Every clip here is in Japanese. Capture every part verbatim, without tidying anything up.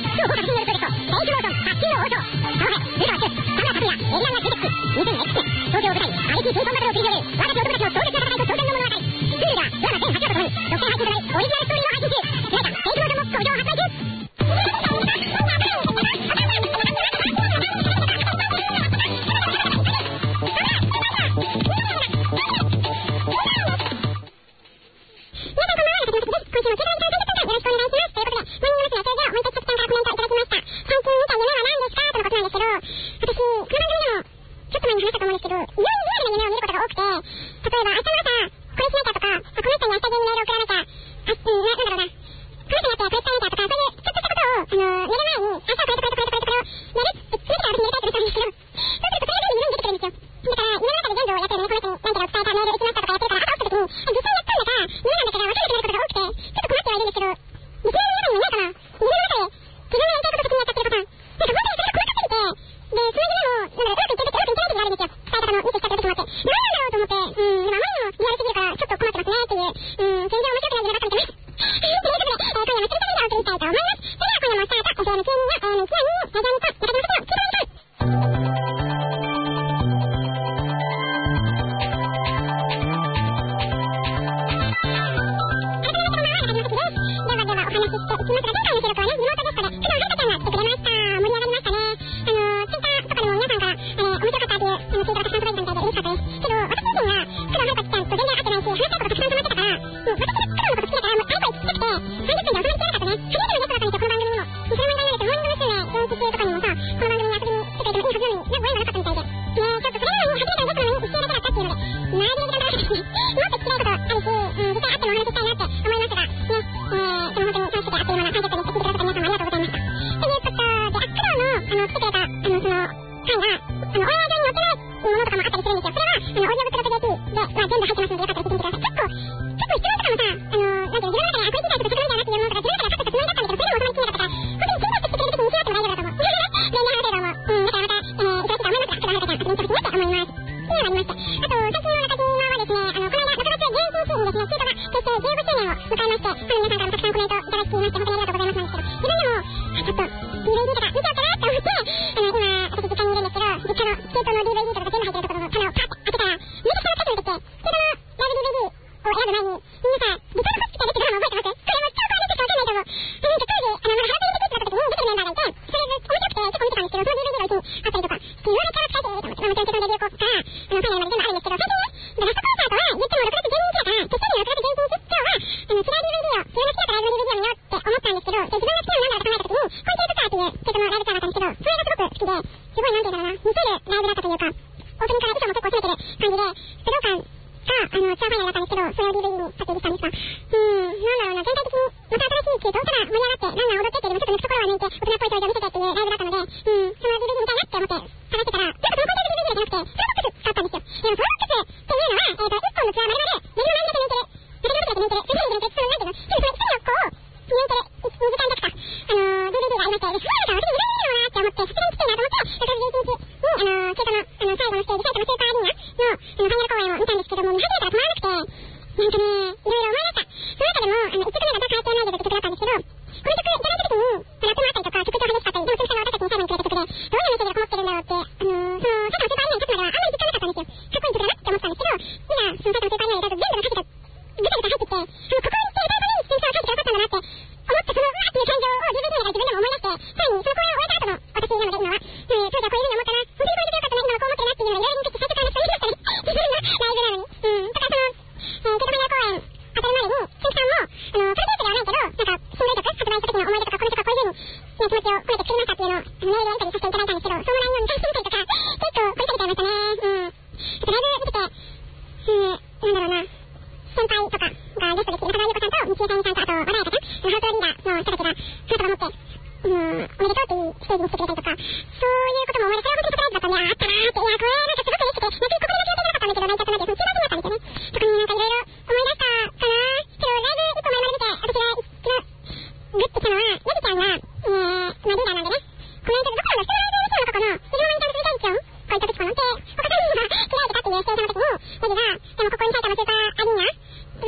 超豪華新エルプロジェクト、テイクモーション、発信の王将、川辺、ルカワス、田村拓也、エリアンが集結し、にせんエックスねん、東京を舞台に、アイティー ピンポンバトルを繰り広げる、若き男たちの壮絶な戦いと挑戦の物語。Hulu では、ドラマ全はちわとともに、独占配信となり、オリジナルストーリーを配信中。主題歌、テイクモーションも登場発売中。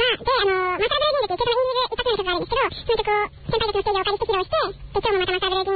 今日もまたまたブレイキン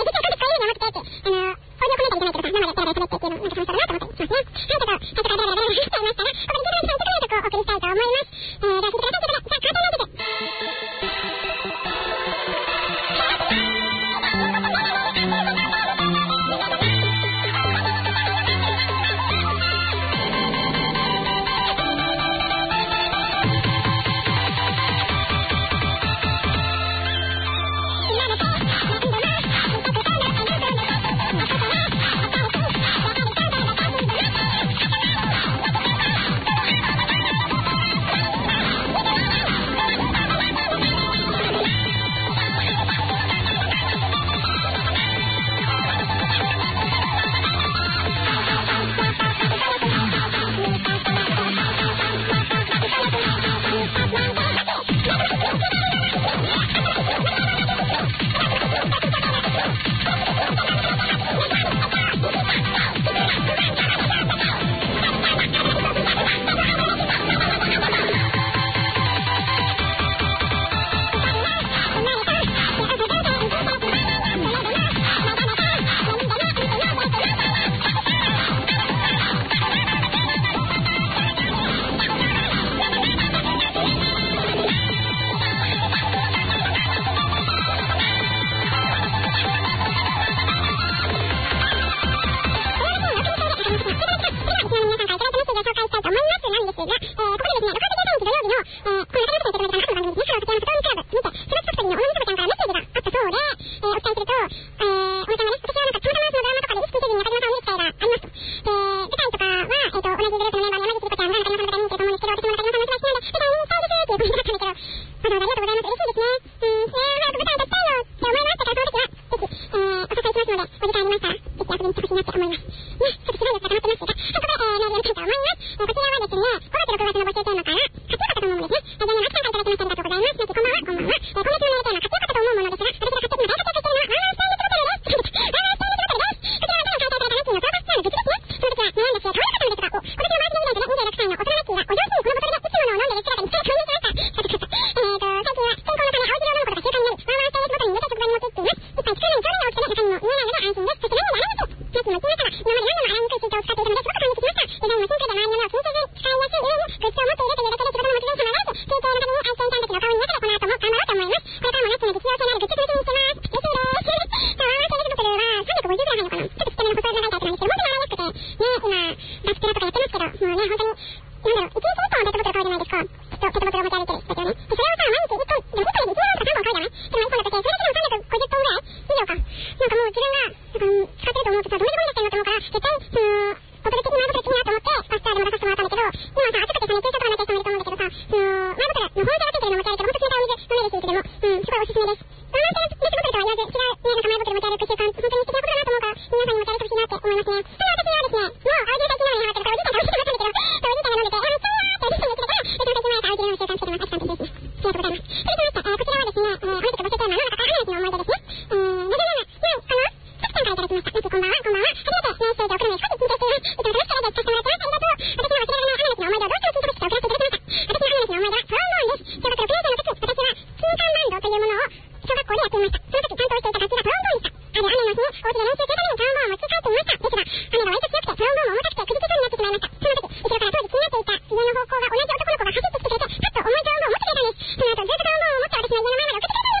「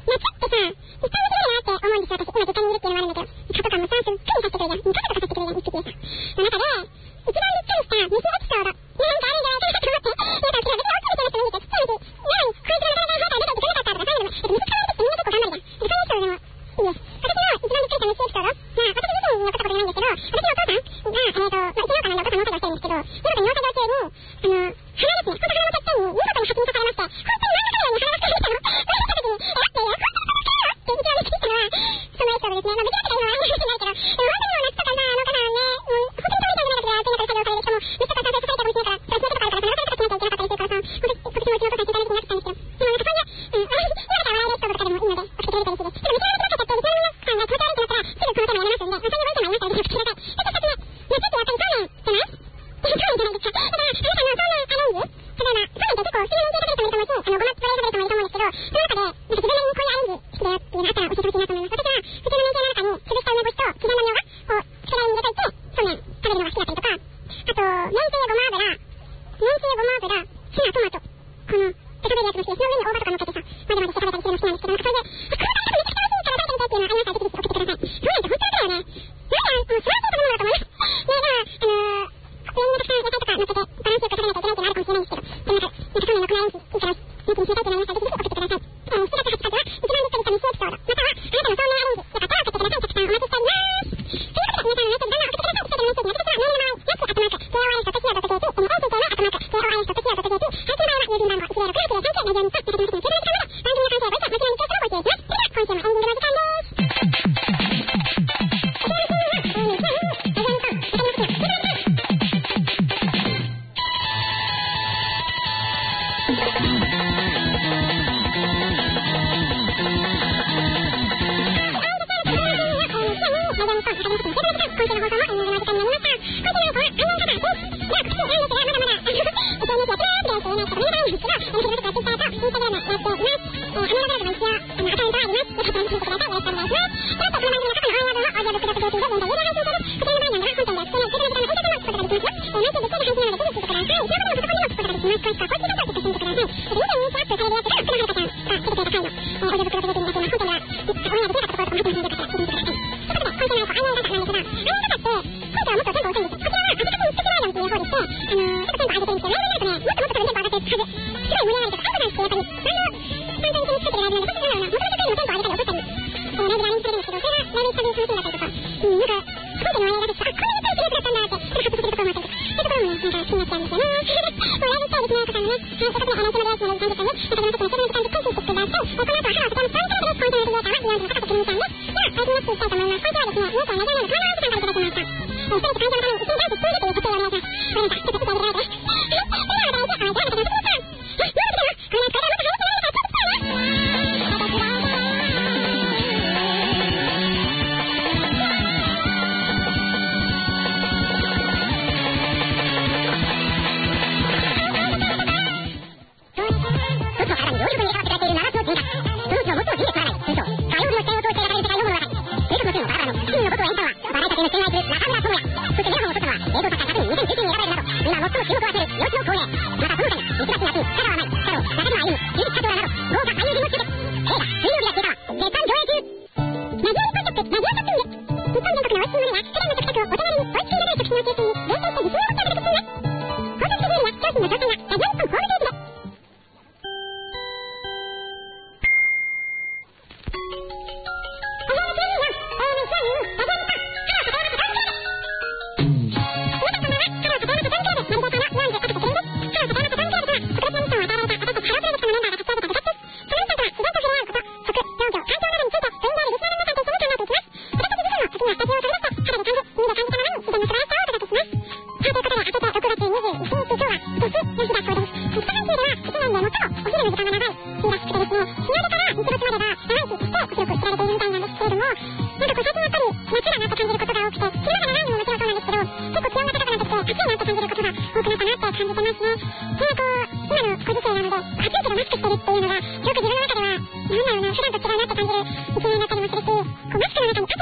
マスクの中にあったかいものが、あの、なんだろうな、普段と違うなって感じる一面だったりもするし、こうマスクの中にあったかいものが、あの、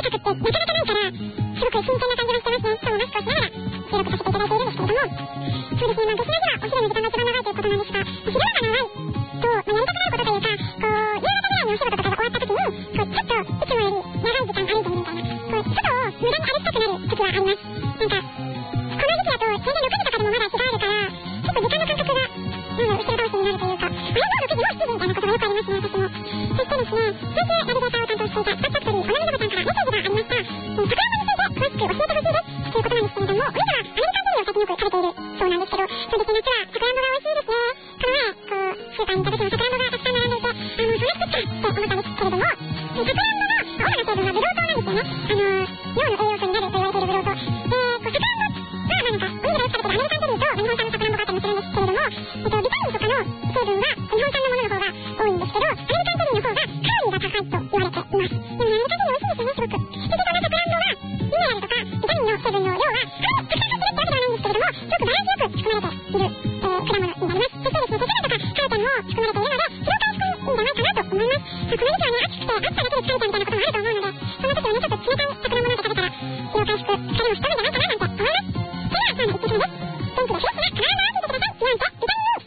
くってなかなかないから、すごく新鮮な感じがしてますね。しかもマスクをしながら収録させていただいているんですけれども、そうですね、まあ月曜日はお昼の時間が一番長いということなんですが、昼間が長いと、まあ、やりたくないことというか、こう、夕方ぐらいにお仕事とかが終わった時に、こう、ちょっといつもより長い時間歩いてみるみたいな、こう、外を無駄に歩きたくなる時はあります。なんか、この時期だと全然ろくじとかでもまだ日があるから、ちょっと時間の感覚が、なんだろう、後ろ倒しになるというか、あれもうろくじ、もうしちじみたいなことがよくありますね、私も。そしてですね、先週ナビゲーターを担当していたスタッフファクトリー、おなみのぶさんからメッセージがありました。えー、桜山について詳しく教えてほしいです。ということなんですけれども、お兄さんはアメリカンゼリーを最近よく食べているそうなんですけど、そうですね、夏は桜山が美味しいですね。この前、こう、スーパーに行った時も桜山がたくさん並んでいて、あの、それ作ったって思ったんですけれども、桜山の主な成分はブドウ糖なんですよね。あの、尿の栄養素になると言われているブドウ糖。で、こう、桜山は、まあなんか、お肉で食べてるアメリカンゼリーと日本産の桜山があったりもするんですけれども、えっと、ビタミンとかの成分は日本産のものの方が多いんですけど、アメリカンゼリーの方がカロリーが高いと言われています。でもね、アメリカンゼリー美味しいですよね、すごく。で、その桜山は、ミネラルとかビタミンの成分の量は、あの、たくさん入ってるってわけではないんですけれども、すごくバランスよく含まれている、えー、果物になります。そしてですね、鉄分とかカルシウムも含まれているので、疲労回復にいいんじゃないかなと思います。まあ、この時期はね、暑くて暑さだけで疲れちゃうみたいなこともあると思うので、そんな時はね、ちょっと冷たい桜物を食べたら、疲労回復、疲れもしとるんじゃないかななんて思います。それでは、まずいっきめです。元気でヘルシーな体を愛してください。なんと、ビタミン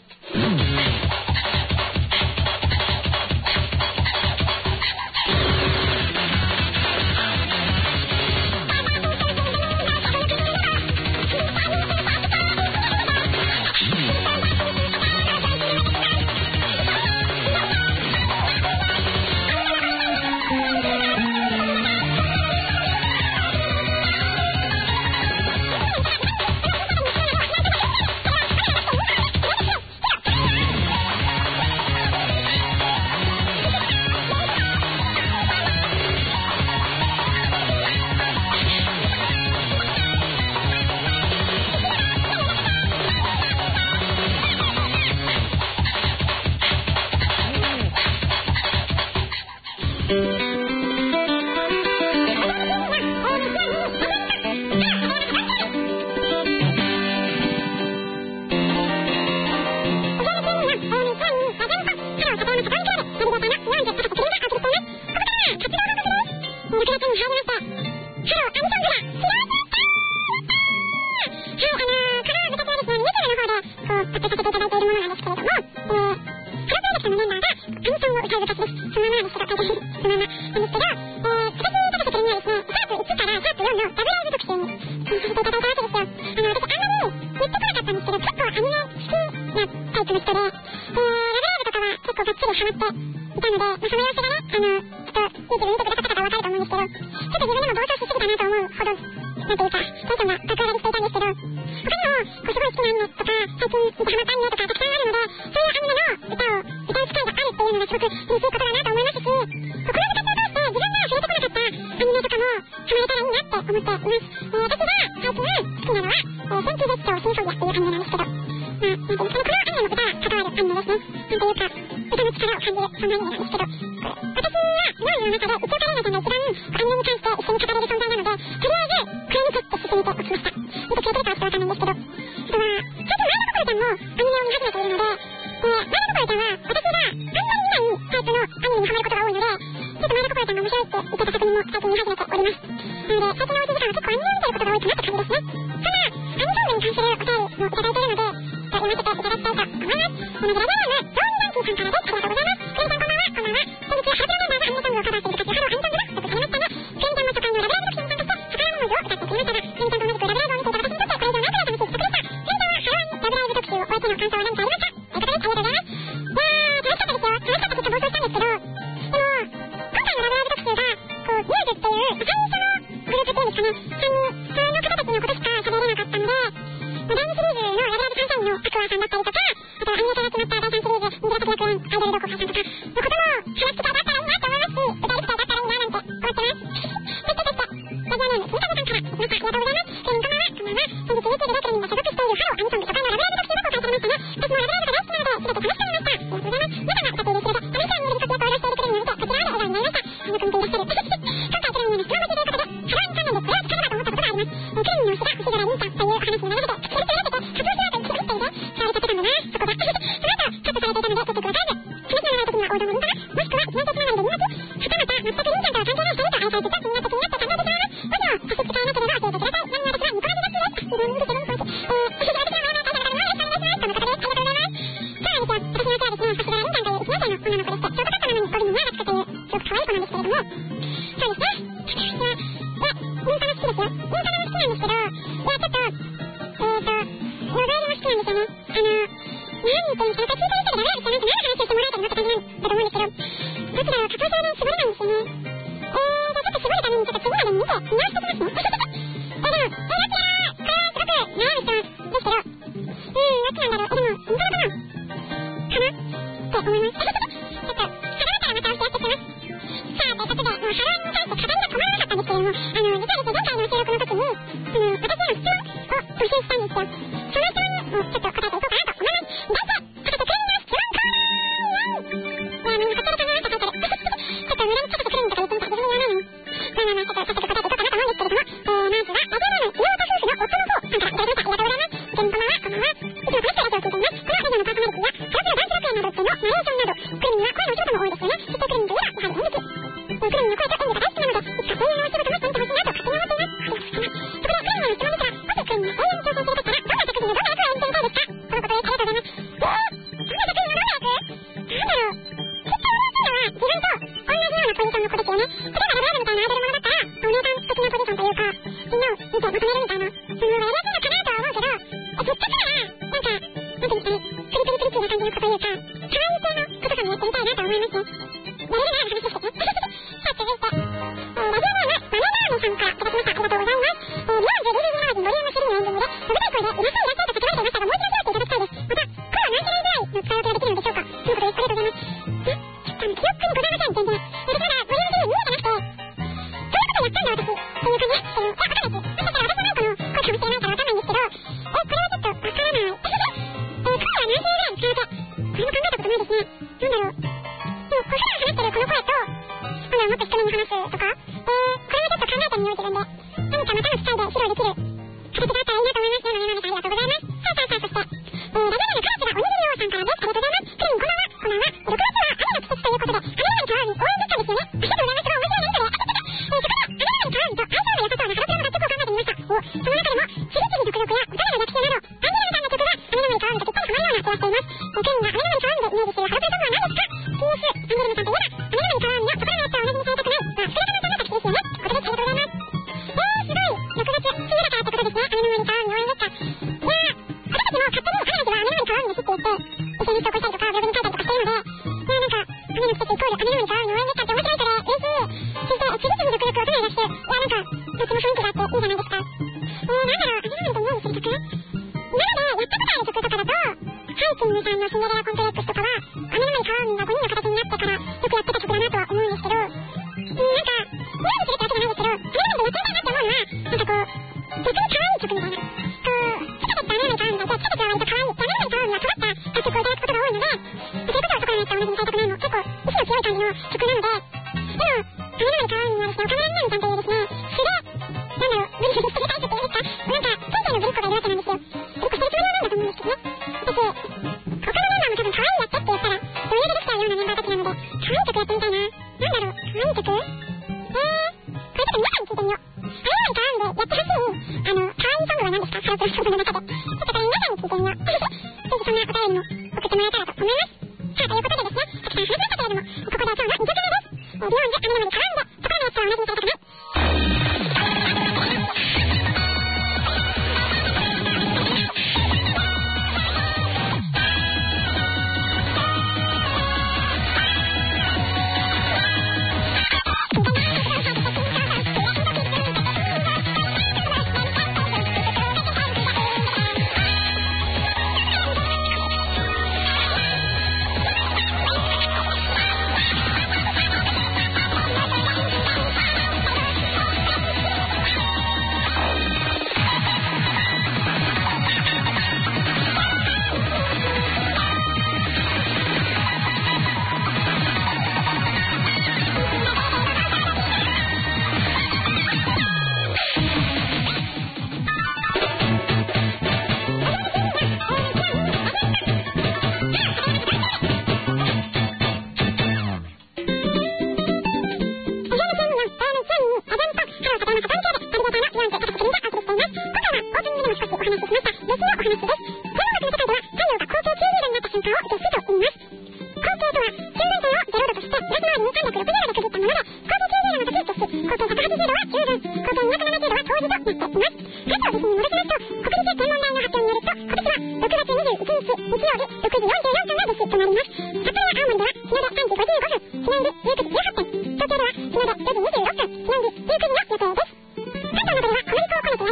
全く忍者とは関係ない人に見たら、最初ちょっと気になって気になってたんです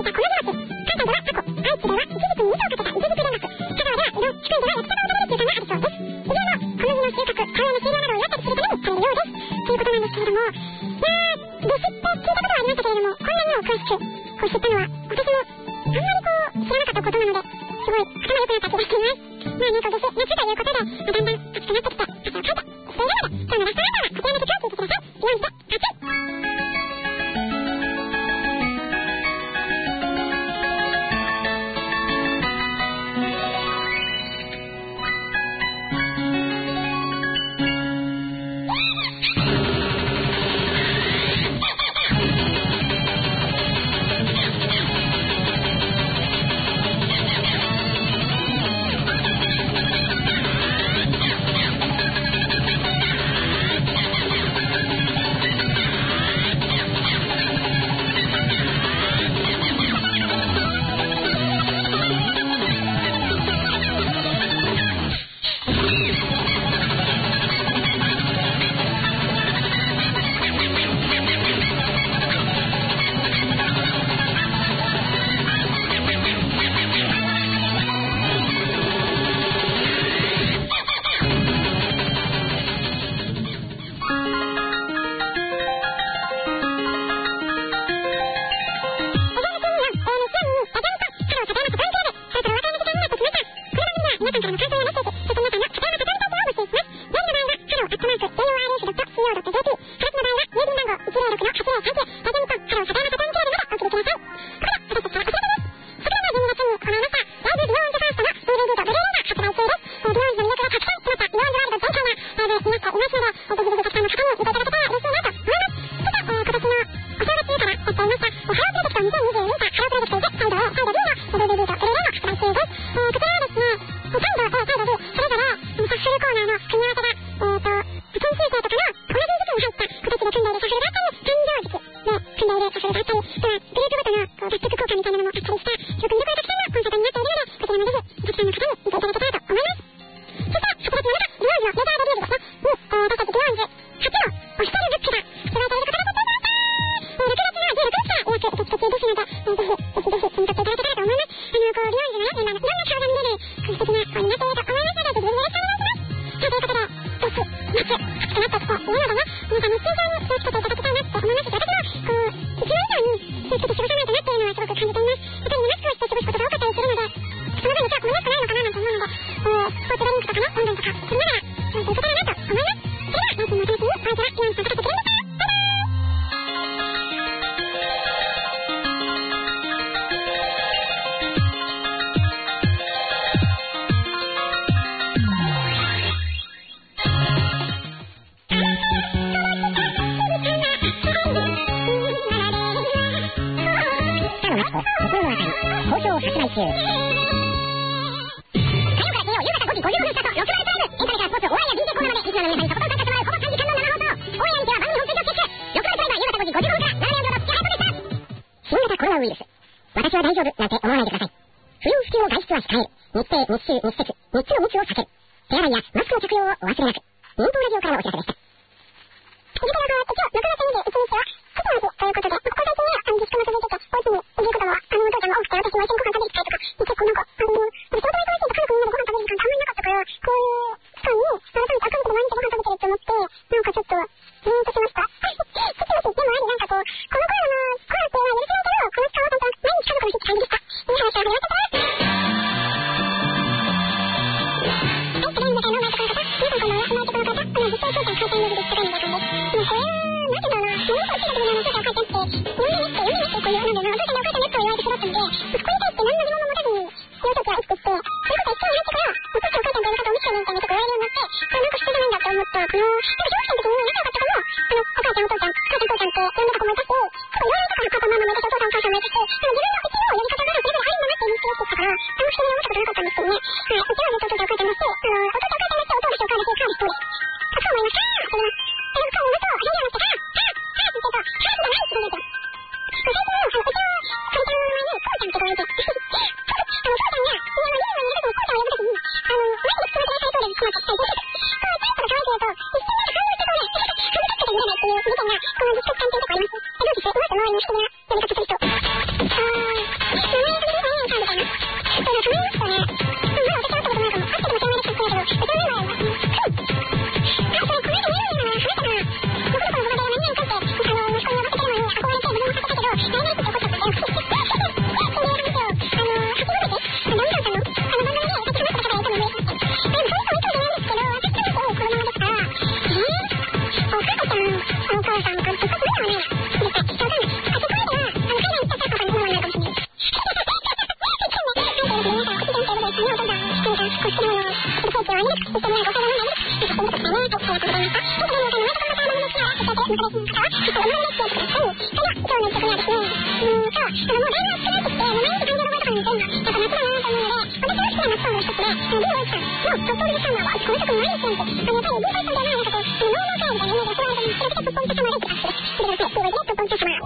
たこの装置。関東では過去、愛知では一時期に糸をかけた一軸連絡、香川ではうどん、福井では焼きそばを食べる習慣があるそうです。いずれも小麦の収穫、田植えの終了などをやったりするためにされるようです。ということなんですけれども、まあ、弟子って聞いたことはありましたけれども、こんなにも詳しく、こう知ったのは、私も、あんまりこう、知らなかったことなので、すごい、頭良くなった気がしています。まあね、こう、弟子、夏ということで、まあ、だんだん暑くなってきて、汗をかいて、そういうわけで、今日のラストアンサーは、こちらの曲を聴いてください。ビヨンズで、熱い。 鳥取さんは、この職毎日なんて、あの、やっぱり、文化さんじゃない、なんかこう、ノーマー会みたいなイメージがその間に、それでトッポンチャ様できます。それでは、すごいね、トッポンチャ様。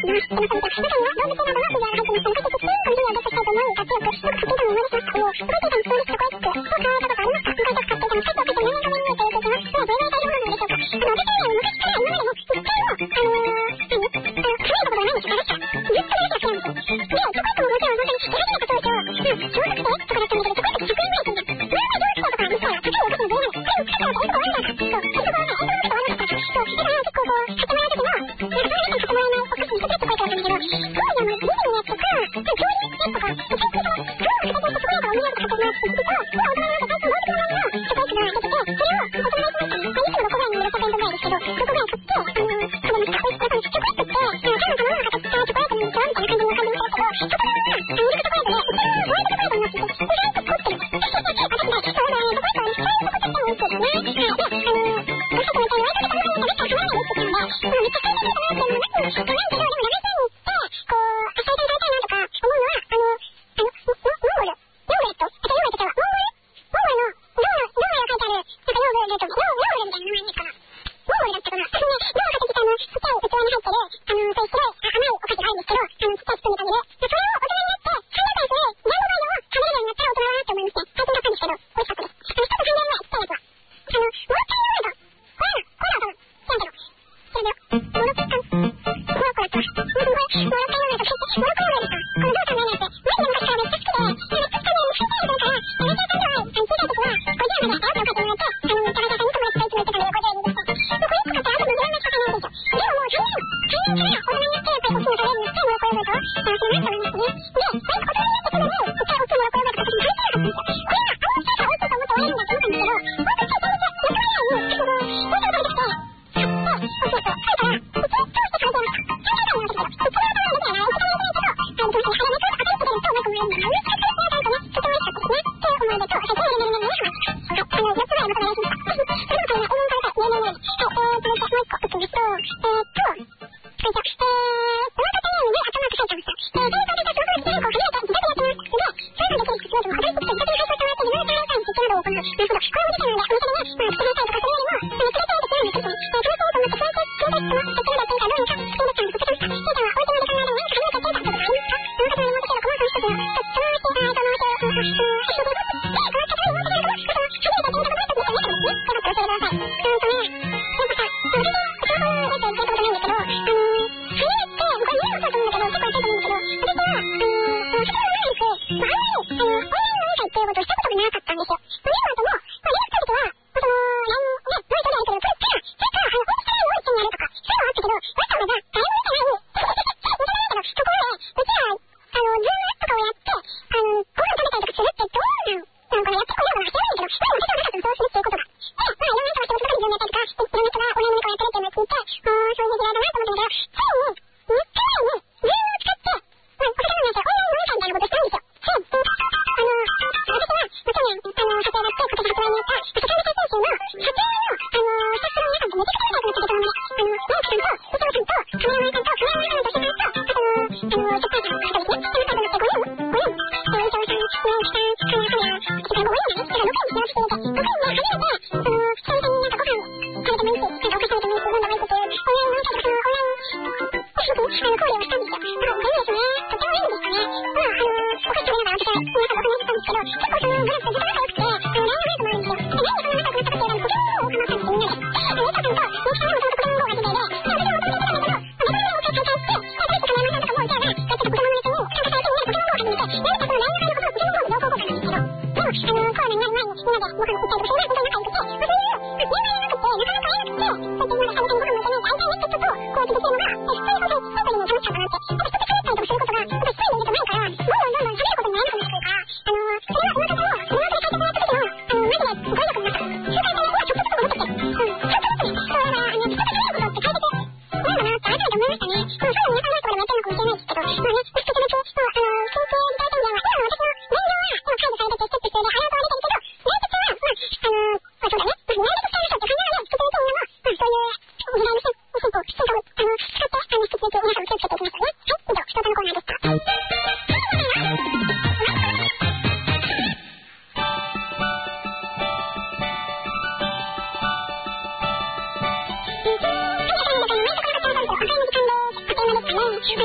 えー、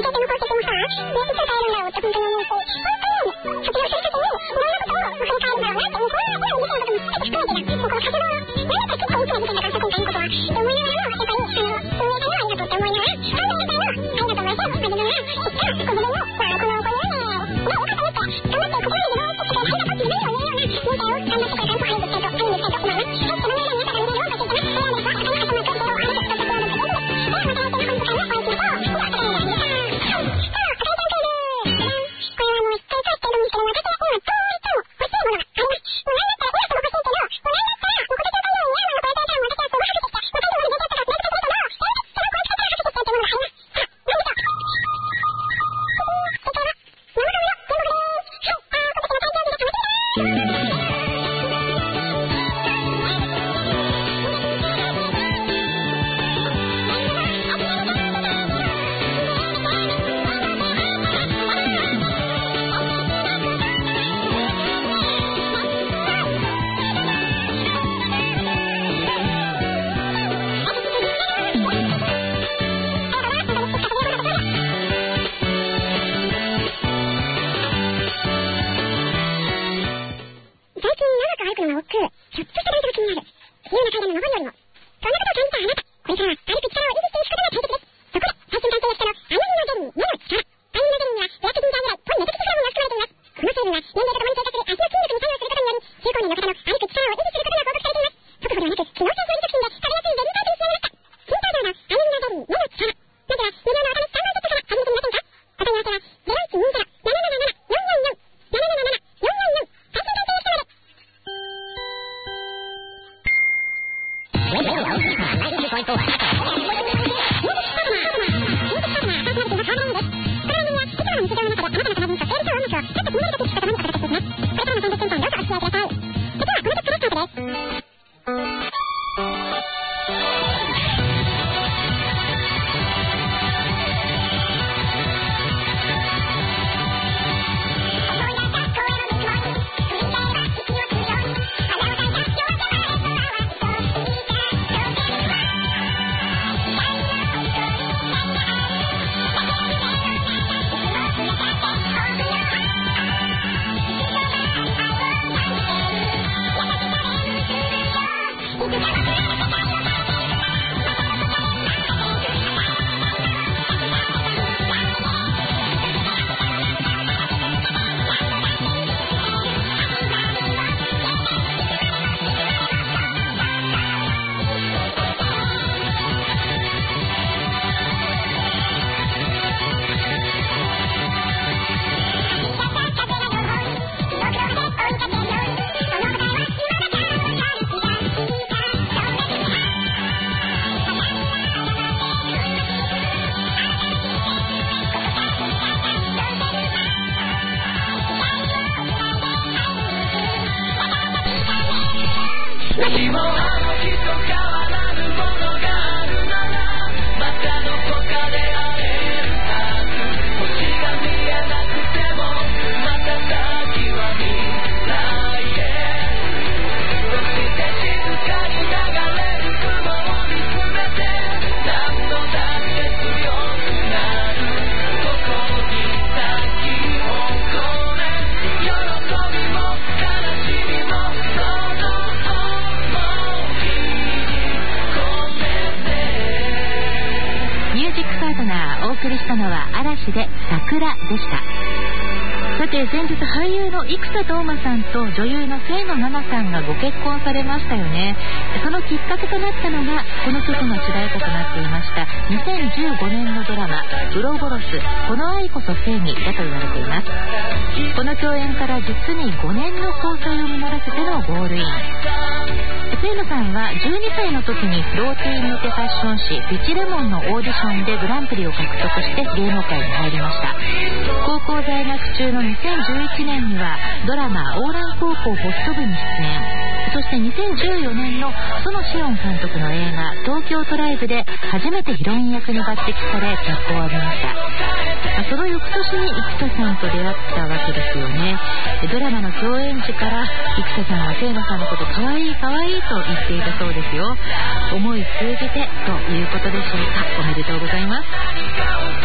先日俳優の生田斗真さんと女優の清野菜名さんがご結婚されましたよね。そのきっかけとなったのがこの曲の主題歌となっていましたにせんじゅうごねんのドラマウロボロスこの愛こそ正義だと言われています。この共演から実にごねんの交際を実らせてのゴールイン。清野さんはじゅうにさいの時にローティー向けファッション誌ピチレモンのオーディションでグランプリを獲得して芸能界に入りました。高校在学中のにせんじゅういちねんにはドラマオーラン高校ホスト部に出演。そしてにせんじゅうよねんの園志音監督の映画東京トライブで初めてヒロイン役に抜擢され脚光を浴びました。その翌年に生田さんと出会ったわけですよね。ドラマの共演時から生田さんは清野さんのこと可愛い可愛いと言っていたそうですよ。思い通じてということでしょうか。おめでとうございます。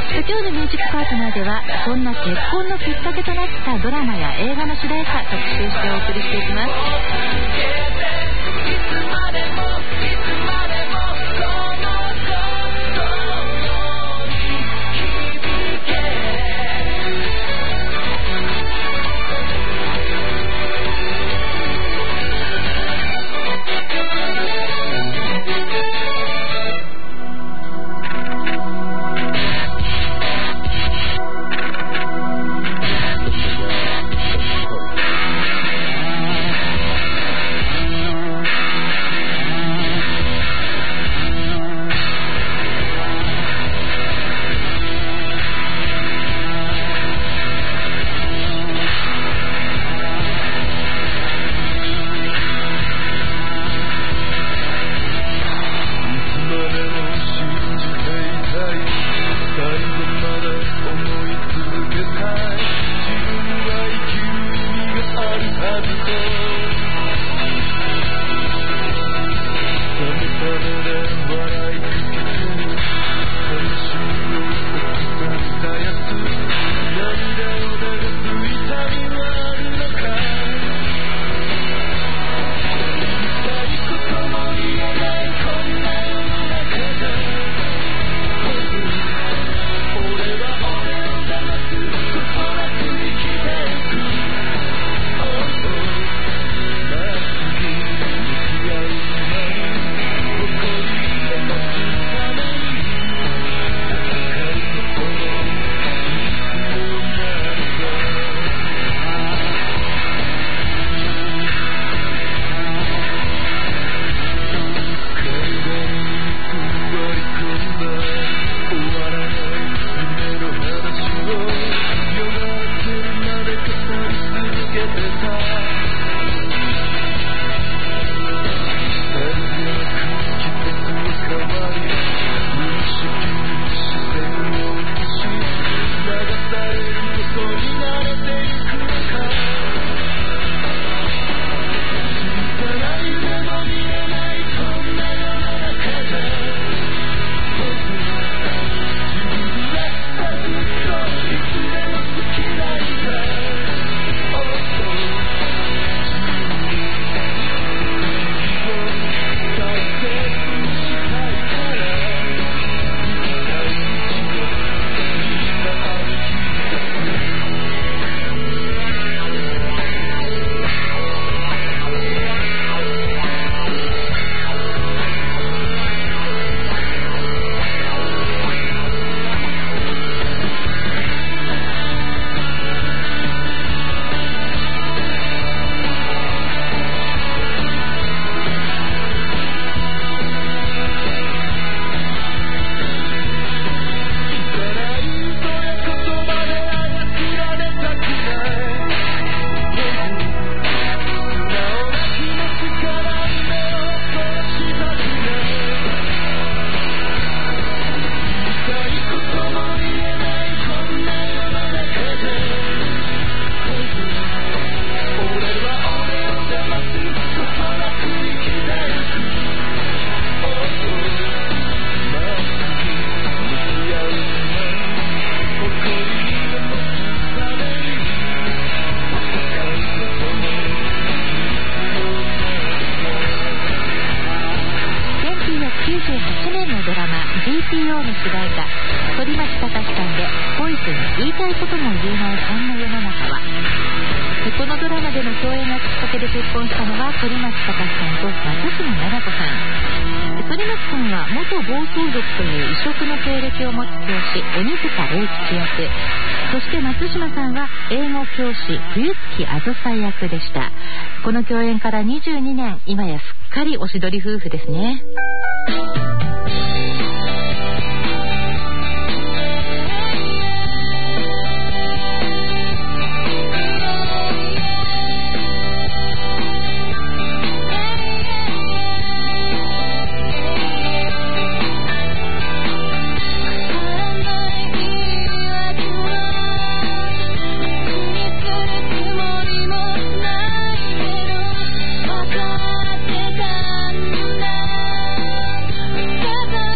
今日のミュージックパートナーではそんな結婚のきっかけとなったドラマや映画の主題歌特集してお送りしていきます。 冬月あずさ役でした。この共演からにじゅうにねん、今やすっかりおしどり夫婦ですね。 「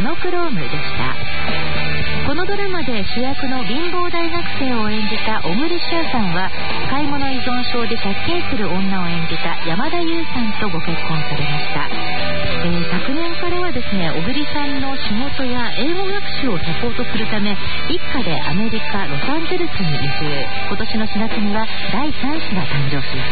ノクロームでした。このドラマで主役の貧乏大学生を演じた小栗旬さんは、買い物依存症で借金する女を演じた山田優さんとご結婚されました。えー、昨年からはですね、小栗さんの仕事や英語学習をサポートするため、一家でアメリカ・ロサンゼルスに移住。今年のしがつにはだいさん子が誕生しました。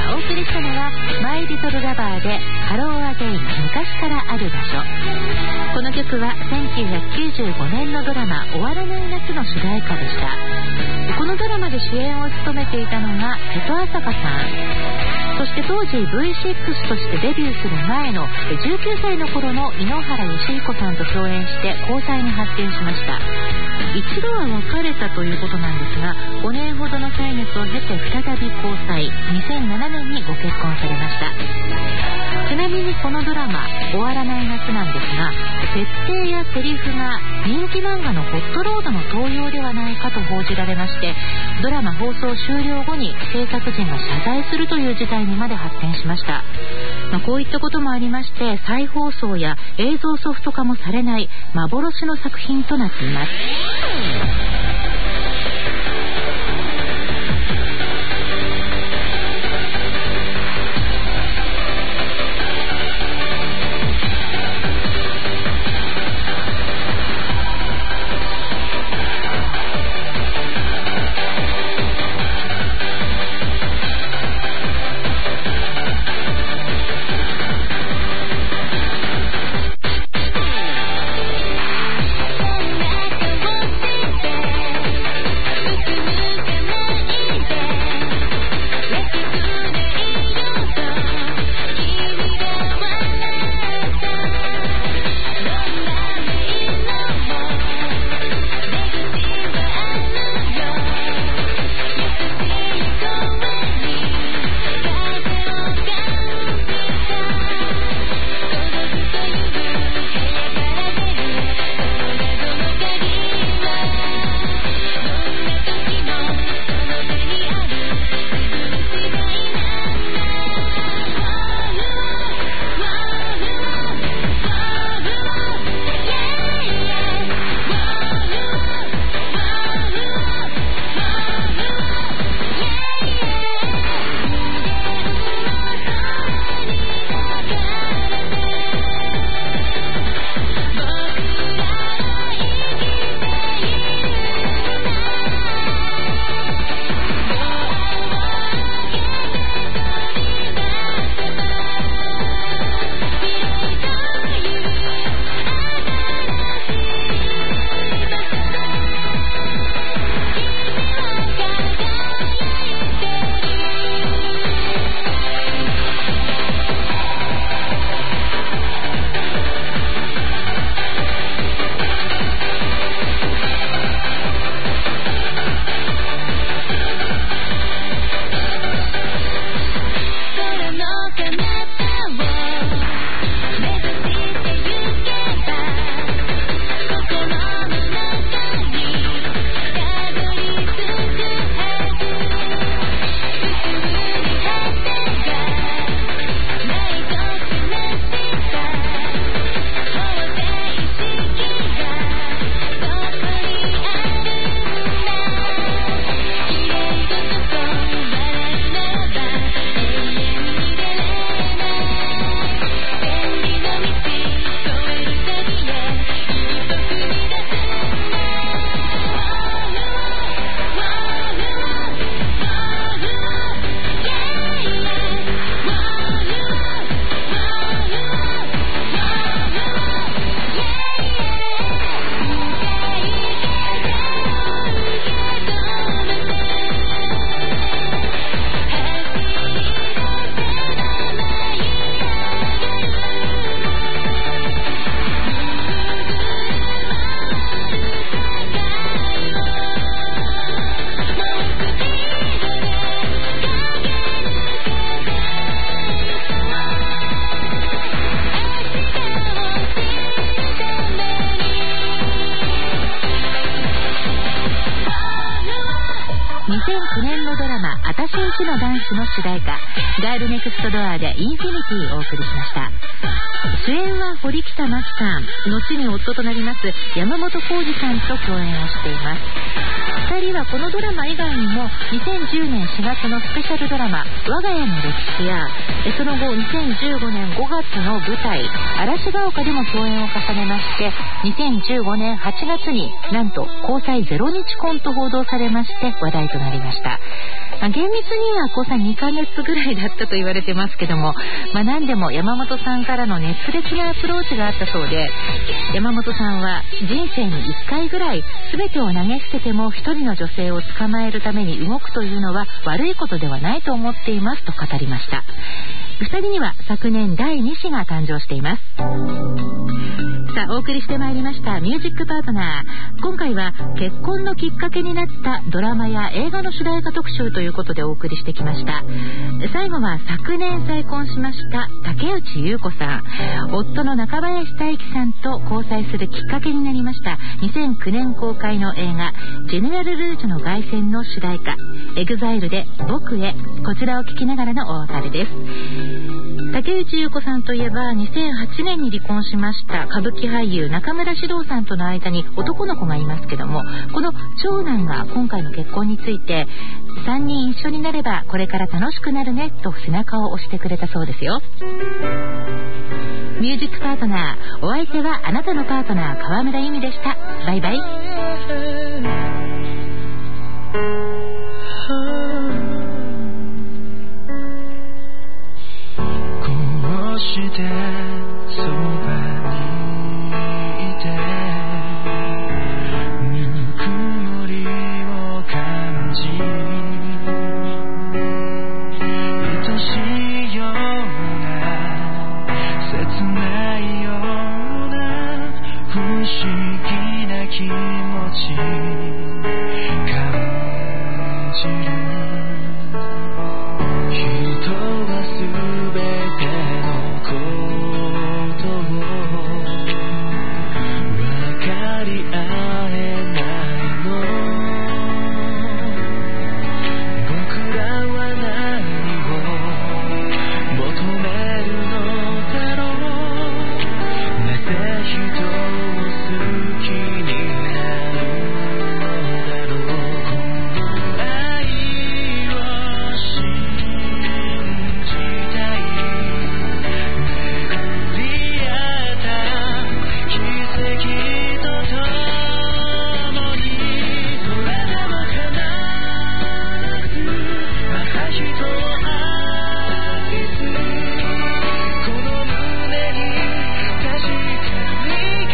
マイリトルラバーでハローアゲイン、昔からある場所。 この曲はせんきゅうひゃくきゅうじゅうごねんのドラマ終わらない夏の主題歌でした。このドラマで主演を務めていたのが瀬戸朝香さん、そして当時 ブイシックス としてデビューする前のじゅうきゅうさいの頃の井ノ原快彦さんと共演して交際に発展しました。一度は別れたということなんですが、ごねんほどの歳月を経て再び交際、にせんななねんにご結婚されました。ちなみにこのドラマ終わらない夏なんですが、設定やセリフが人気漫画のホットロードの盗用ではないかと報じられまして、ドラマ放送終了後に制作陣が謝罪するという事態にまで発展しました。まあ、こういったこともありまして、再放送や映像ソフト化もされない幻の作品となっています。主題歌ガールネクストドアでインフィニティをお送りしました。主演は堀北真希さん、後に夫となります山本浩二さんと共演をしています。ふたりはこのドラマ以外にもにせんじゅうねんしがつのスペシャルドラマ我が家の歴史やその後にせんじゅうごねんごがつの舞台嵐が丘でも共演を重ねまして、にせんじゅうごねんはちがつになんと交際ゼロにち婚と報道されまして話題となりました。 まあ、厳密には交際にかげつぐらいだったと言われてますけども、まあ、何でも山本さんからの熱烈なアプローチがあったそうで、山本さんは人生にいっかいぐらい全てを投げ捨てても一人の女性を捕まえるために動くというのは悪いことではないと思っていますと語りました。ふたりには昨年だいに子が誕生しています。さあ、お送りしてまいりましたミュージックパートナー、今回は結婚のきっかけになったドラマや映画の主題歌特集ということでお送りしてきました。最後は昨年再婚しました竹内優子さん、夫の中林大輝さんと交際するきっかけになりましたにせんきゅうねん公開の映画ジェネラルルージュの凱旋の主題歌エグザイルで僕へ、こちらを聴きながらのお別れです。竹内優子さんといえばにせんはちねんに離婚しました歌舞伎俳優中村獅童さんとの間に男の子がいますけども、この長男が今回の結婚について、さんにん一緒になればこれから楽しくなるねと背中を押してくれたそうですよ。ミュージックパートナー、お相手はあなたのパートナー川村由美でした。バイバイ。 こうしてそばにいてぬくもりを感じ、愛しいような切ないような不思議な気持ち感じる。人はすべてのことを分かり合えないの。僕らは何を求めるのだろう。なぜ人を好きになるのだろう。愛を信じたい、巡り合った奇跡とともに、それでも必ずまた人を愛す、この胸に確かに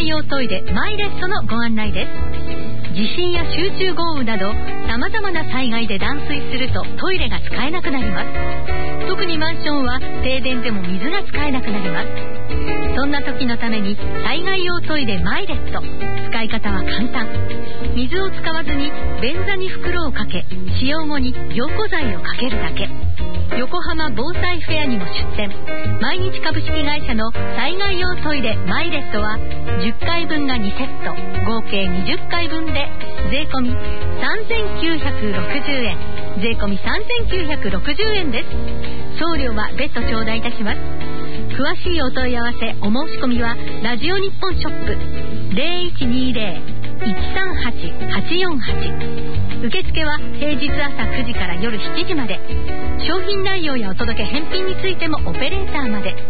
害用トイレマイレットのご案内です。地震や集中豪雨などさまざまな災害で断水するとトイレが使えなくなります。特にマンションは停電でも水が使えなくなります。そんな時のために災害用トイレマイレット、使い方は簡単。水を使わずに便座に袋をかけ、使用後に凝固剤をかけるだけ。横浜防災フェアにも出店。毎日株式会社の災害用トイレマイレットはじゅっかいぶんがにセット、合計にじゅっかいぶんで税込みさんぜんきゅうひゃくろくじゅうえん、税込みさんぜんきゅうひゃくろくじゅうえんです。送料は別途頂戴いたします。詳しいお問い合わせお申し込みはラジオ日本ショップ ゼロいちにゼロ いちさんはち はちよんはち。受付は平日朝くじから夜しちじまで。商品内容やお届け返品についてもオペレーターまで。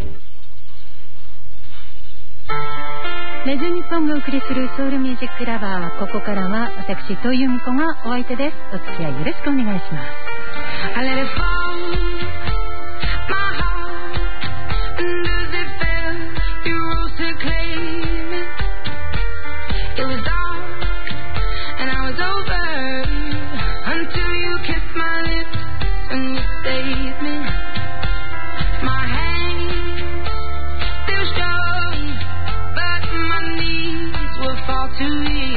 ラジオ日本がお送りするソウルミュージックラバーは、ここからは私戸井由美子がお相手です。お付き合いよろしくお願いします。 I let it fall, my heart, and as it fell, you rose to claim it. It was dark, and I was over, until you kissed my lips, and you saved me. My hands still strong, but my knees will fall too easy.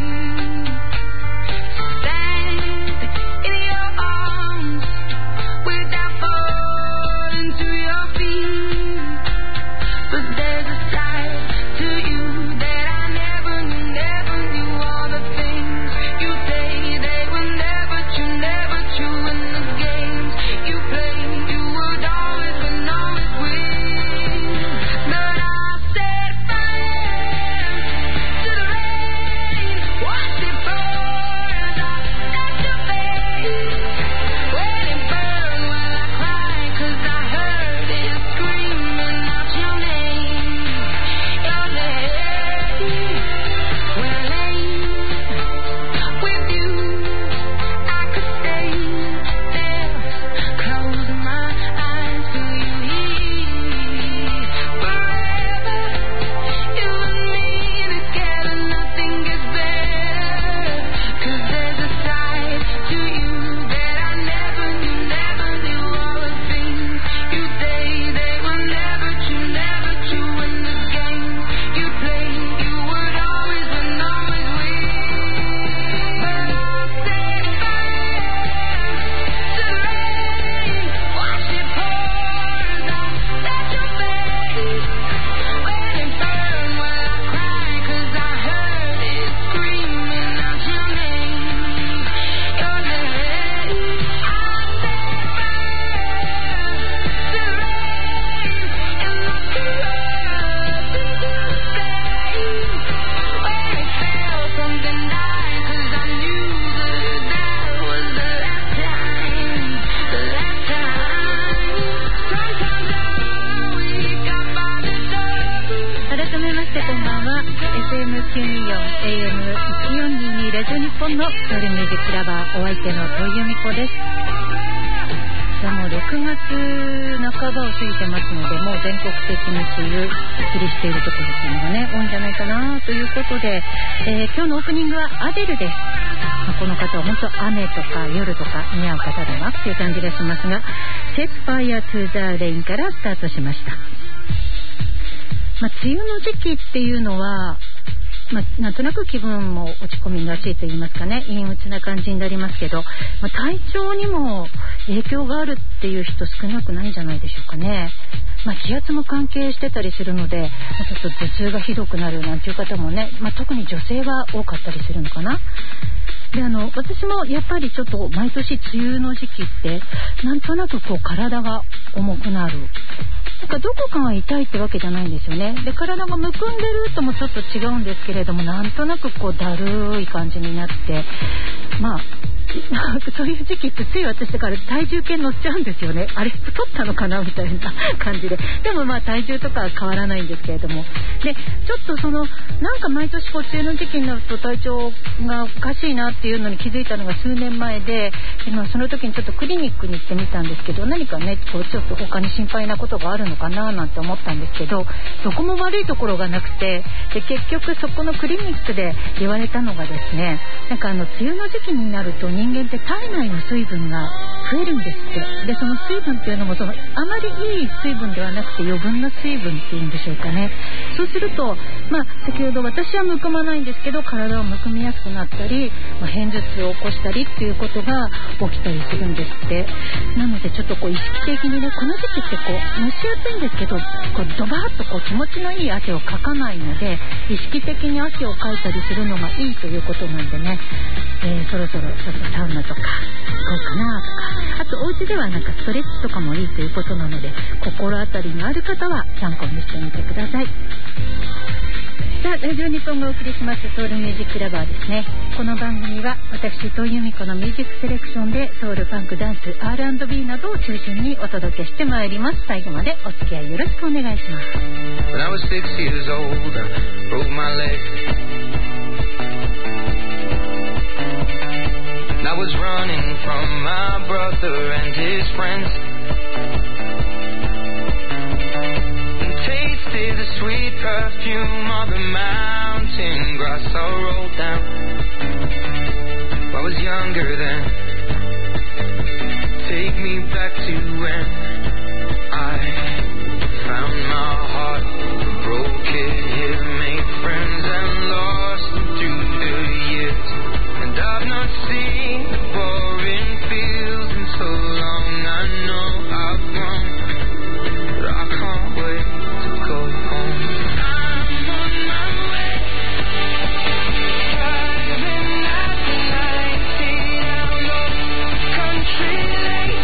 トゥザレインからスタートしました。まあ、梅雨の時期っていうのは、まあ、なんとなく気分も落ち込みらしいと言いますかね、陰鬱な感じになりますけど、まあ、体調にも影響があるっていう人少なくないんじゃないでしょうかね。まあ、気圧も関係してたりするので、ちょっと頭痛がひどくなるなんていう方もね、まあ、特に女性が多かったりするのかな。であの私もやっぱりちょっと毎年梅雨の時期ってなんとなくこう体が重くなる、なんかどこかが痛いってわけじゃないんですよね。で体がむくんでるともちょっと違うんですけれども、なんとなくこうだるい感じになって、 まあそういう時期ってつい私だから体重計乗っちゃうんですよね。あれ太ったのかなみたいな感じで。でもまあ体重とかは変わらないんですけれども、でちょっとそのなんか毎年こっちの時期になると体調がおかしいなっていうのに気づいたのが数年前で、その時にちょっとクリニックに行ってみたんですけど、何かねこうちょっと他に心配なことがあるのかななんて思ったんですけど、どこも悪いところがなくて、で結局そこのクリニックで言われたのがですね、なんかあの梅雨の時期になると人間って体内の水分が増えるんですって。でその水分っていうのもそのあまりいい水分ではなくて余分な水分っていうんでしょうかね。そうすると、まあ、先ほど私はむくまないんですけど体をむくみやすくなったり、まあ、片頭痛を起こしたりっていうことが起きたりするんですって。なのでちょっとこう意識的にね、この時期ってこう蒸し暑いんですけどこうドバーッとこう気持ちのいい汗をかかないので、意識的に汗をかいたりするのがいいということなんでね、えー、そろそろちょっとサウナとか行こうかなとか、あとお家ではなんかストレッチとかもいいということなので、心当たりのある方は参考にしてみてください。さあ、ラジオ日本がお送りしますソウルミュージックラバーですね。この番組は私戸井由美子のミュージックセレクションでソウル、ファンク、ダンス、アールアンドビー などを中心にお届けしてまいります。最後までお付き合いよろしくお願いします。 When I was six years old, I broke my leg. I was running from my brother and his friends, and tasted the sweet perfume of the mountain grass I rolled down. I was younger then. Take me back to when I found my heart, broke it, it made friends and lost them through the years. And I've not seen the boring fields in so long. I know I've grown, but I can't wait to go home. I'm on my way, driving at nineteen out of country lane,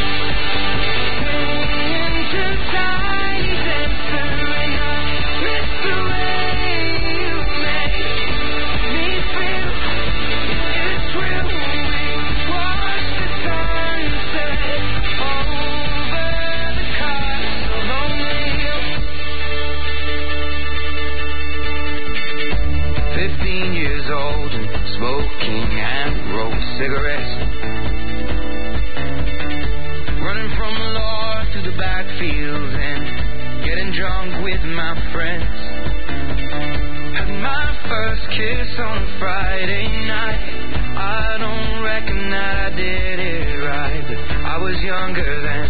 into tiny dancer, and I miss the way you make me feel. It's real. We watch the sunset over the castle lonely hill. Fifteen years old and smoking and rolled cigarettes, running from the law through the backfields and getting drunk with my friends. Had my first kiss on a Friday night. I don't reckon that I did it right, but I was younger then.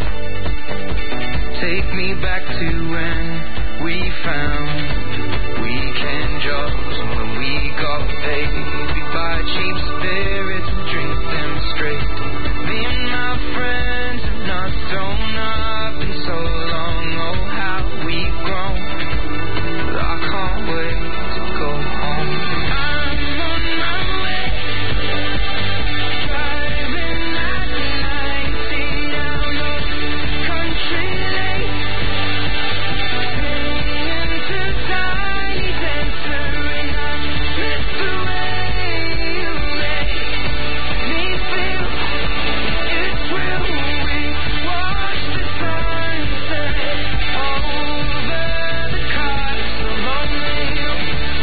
Take me back to when we found weekend jobs, and when we got paid, we buy cheap spirits and drink them straight. Me and my friends have not thrown up in so long. Oh, how we've grown, but I can't wait to go home. I'm on my way, driving at nineteen out of country lane, into tiny dancer, and I miss the way you make me feel. It's real. We watch the sunset over the castle lonely hill.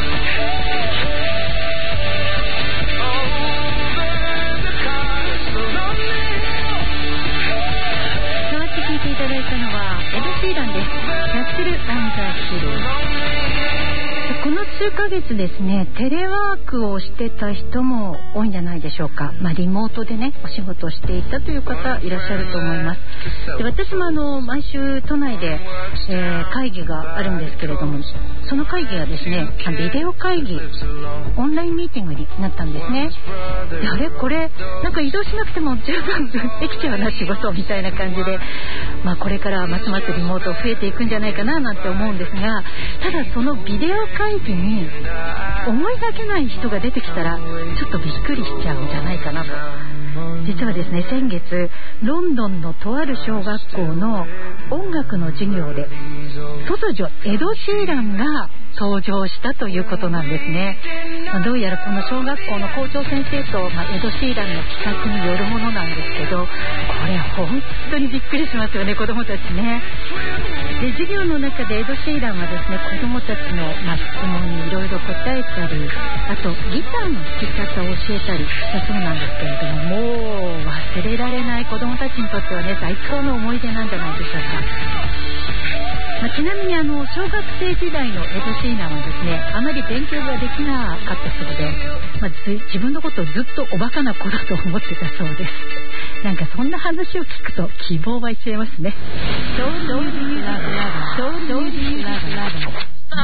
Over the castle lonely hill. さあ聴いていただいたのはエド・シーランです。キャッスル・アン・ザ・ヒル。この数ヶ月ですね、テレワークをしてた人も多いんじゃないでしょうか。まあ、リモートでねお仕事をしていたという方いらっしゃると思います。で私もあの毎週都内で、えー、会議があるんですけれども、その会議がですねビデオ会議、オンラインミーティングになったんですね。であれこれなんか移動しなくても十分できちゃうな仕事みたいな感じで、まあ、これからますますリモート増えていくんじゃないかななんて思うんですが、ただそのビデオ会議に思いがけない人が出てきたらちょっとびっくりしちゃうんじゃないかなと。実はですね先月ロンドンのとある小学校の音楽の授業で突如エド・シーランが登場したということなんですね。まあ、どうやらこの小学校の校長先生と、まあ、エド・シーランの企画によるものなんですけど、これ本当にびっくりしますよね、子どもたちね。で授業の中でエド・シーランはですね、子どもたちの、まあ、質問にいろいろ答えたり、あとギターの弾き方を教えたりしたそうなんですけれども、もう忘れられない子どもたちにとってはね、最高の思い出なんじゃないでしょうか。まあ、ちなみにあの小学生時代のエド・シーランはですね、あまり勉強ができなかったそうで、まあ、自分のことをずっとおバカな子だと思ってたそうです。なんかそんな話を聞くと希望湧いちゃいますね。ソウルミュージックラブラブ、ソウルミュージックラブラブ。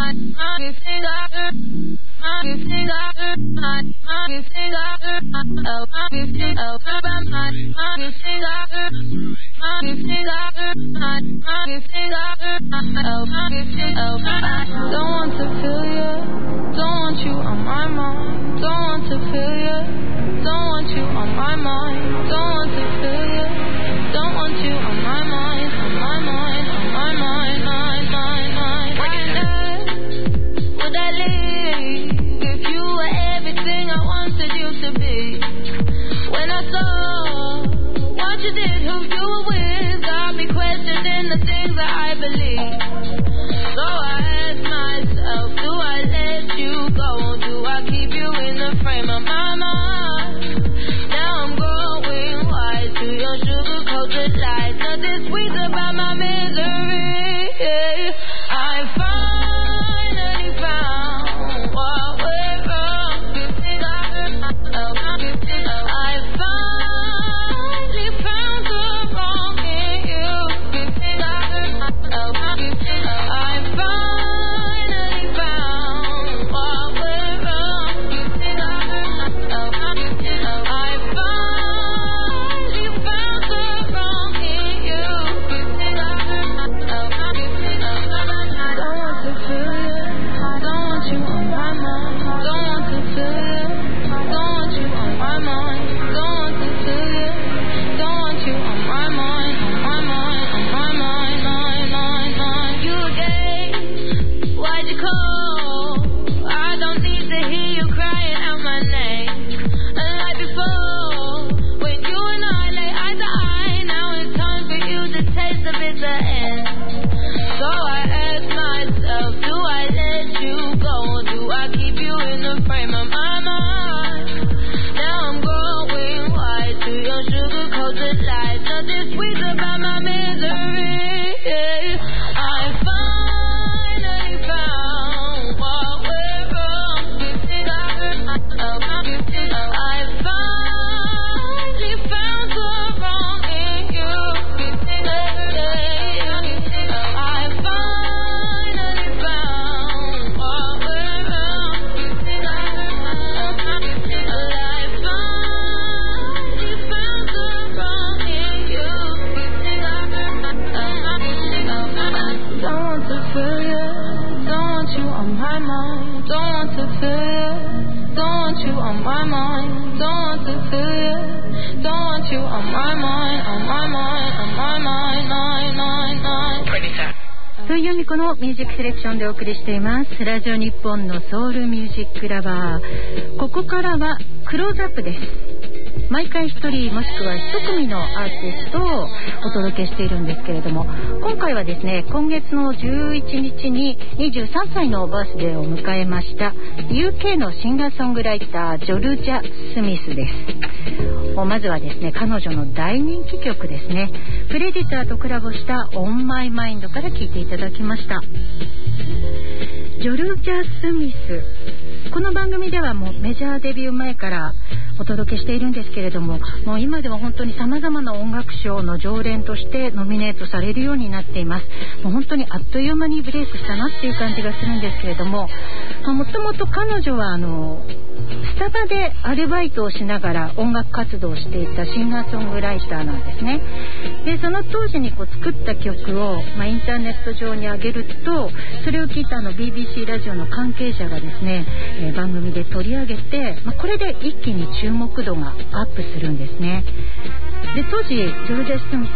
Don't want to feel you, don't want you on my mind. Don't want to feel you, don't want you on my mind. Don't want to feel you, don't want you on my mind, on my mind, on my mind, mind, mind, mind. When else would I leave if you were everything I wanted you to be? When I saw what you did, who you were with, got me questioning the things that I believe. So I ask myself, do I let you go? Do I keep you in the frame of my mind? Now I'm growing wise to your sugar-coated lies. Nothing sweet about my misery. I finally found what went wrong. I finally found the wrong in you. I finally found what went wrong. I finally found the wrong in you. Don't want to feel you, don't want you on my mind. Don't want to feel you, don't want you on my mind. Don't want to feel you, don't want you on my mind, on my mind, on my mind, mind, mind, mind. You again, why'd you call? I don't need to hear you crying out my name. Like before, when you and I lay eye to eye, now it's time for you to taste the bitter end. So I ask myself, do I let you go? Do I keep you in the frame of my mind? Now I'm growing wise to your sugar-coated lies. Nothing sweet about my misery. I finally found what went wrong. I finally found the wrong in you. I finally found what went wrong. I finally found the wrong in you. Don't want to feel you, don't want you on my mind. Don't want to feel you, don't want you on my mind. Don't want to feel you, don't want you on my mind, on my mind, on my mind, mind, mind, mind. という由美子のミュージックセレクションでお送りしています。ラジオ日本のソウルミュージックラバー。ここからはクローズアップです。毎回一人もしくは一組のアーティストをお届けしているんですけれども、今回はですね、今月のじゅういちにちににじゅうさんさいのバースデーを迎えました ユーケー のシンガーソングライタージョルジャ・スミスです。まずはですね、彼女の大人気曲ですね、プレディターとコラボしたオンマイマインドから聴いていただきました。ジョルジャ・スミス、この番組ではもうメジャーデビュー前からお届けしているんですけれども、もう今では本当にさまざまな音楽賞の常連としてノミネートされるようになっています。もう本当にあっという間にブレイクしたなっていう感じがするんですけれども、もともと彼女はあのスタバでアルバイトをしながら音楽活動をしていたシンガーソングライターなんですね。でその当時にこう作った曲を、まあ、インターネット上に上げると、それを聞いたあの ビービーシー ラジオの関係者がですね、えー、番組で取り上げて、まあ、これで一気に注目度がアップするんですね。で当時ジョルジャ・スミス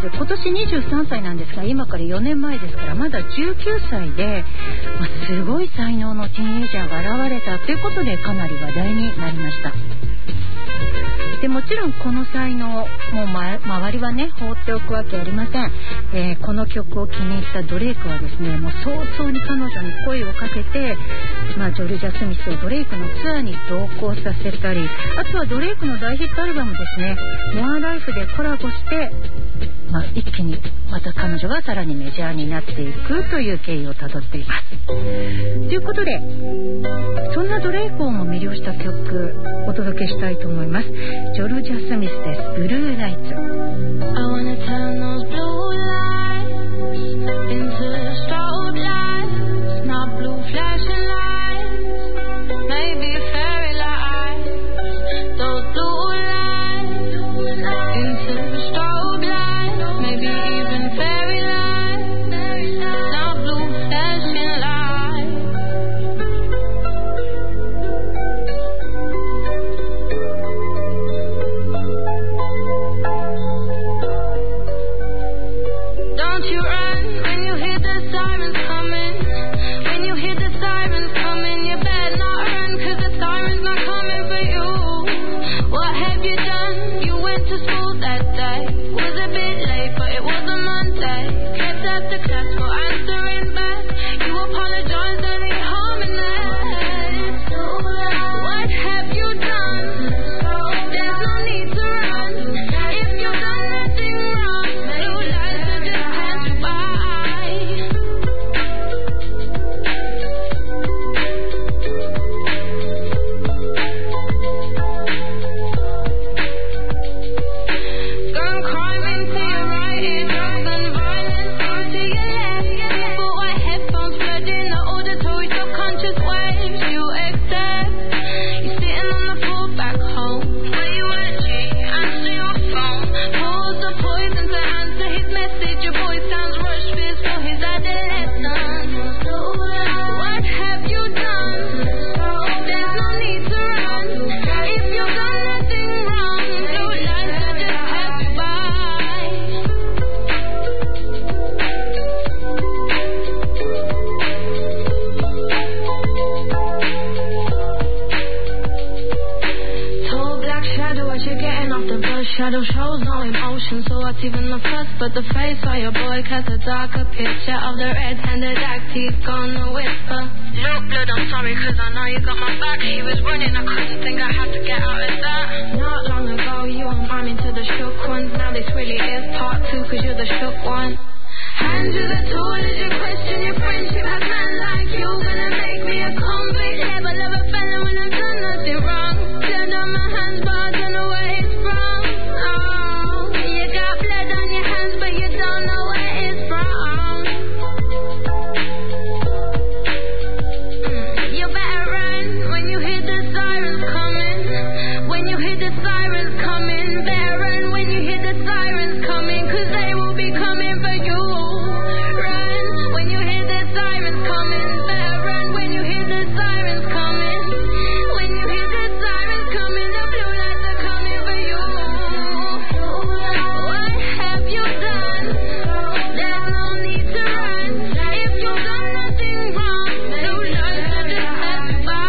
今年にじゅうさんさいなんですが、今からよねんまえですからまだじゅうきゅうさいで、まあ、すごい才能のティーンエイジャーが現れたということでかなり話題になりました。でもちろんこの才能もう、ま、周りはね放っておくわけありません。えー、この曲を気に入ったドレイクはですね、もう早々に彼女に声をかけて、まあ、ジョルジャ・スミスとドレイクのツアーに同行させたり、あとはドレイクの大ヒットアルバムですね、モアライフでコラボして、まあ、一気にまた彼女がさらにメジャーになっていくという経緯をたどっています。ということで、そんなドレイクをも魅了した曲お届けしたいと思います。ジョルジャ・スミスです。ブルーライツ。 I wanna turn those blue lights into strobe lights, not blue flashing lights, maybe fairy lights. Those blue lights into strobe lights, maybe even fairy lights, not blue flashing lights. Don't you run when you hear the sirens coming. When you hear the sirens coming, you better not run, 'cause the sirens not coming for you. What have you done? You went to school that day. Was a bit late, but it was a Monday. Kept after class for answering back. You apologized early, harmonize. What have you done? There's no need to run. If you've done nothing wrong, blue lights are just pass you by. Gun crime into your right ear, drugs and violence into your left. But white headphones flooding the auditory subconscious waves you accept. You're sitting on the floor back home. Where you at, G? Answer your phone. Pause the poison to answer his message. Your boy sounds rushed, fears for his adolescence. What have you done? There's no need to run. If you've done nothing wrong, blue lights are just pass you by. Tall black shadow as you're getting off the bus. Shadow shows no emotion, so what's even the fuss? But the face of your boy casts a darker picture of the red-handed act he's gonna whisper. Look, blood, I'm sorry, 'cause I know you got my back. He was running, I couldn't think I had to get out of that. Not long ago, you were miming to the shook ones. Now this really is part two, 'cause you're the shook one. Hand you the tool as you question your friendship. Has man like you gonna make me a convict? Never love a fella when I've done nothing wrong. Blood on my hands, but I don't know where it's from. Oh, you got blood on your hands, but you don't know where it's from. Mm, You better run when you hear the sirens coming. When you hear the sirens coming, better run when you hear the sirens coming, 'cause they will be coming for you. Run when you hear the sirens coming. Better run when you hear the sirens coming. When you hear the sirens coming, the blue lights are coming for you. What have you done? There's no need to run. If you've done nothing wrong, blue lights are just pass you by.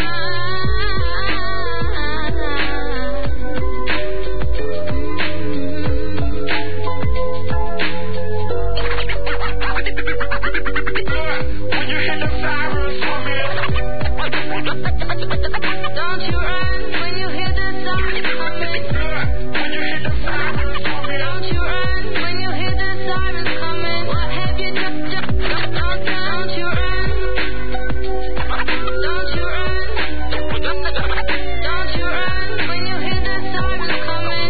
When you hear the sirens coming, Don't you run when you hear the sirens coming. when you hear the sirens coming, Don't you run when you hear the sirens coming. What have you done? Don't, don't, don't you run. Don't you run. Don't you run when you hear the sirens coming.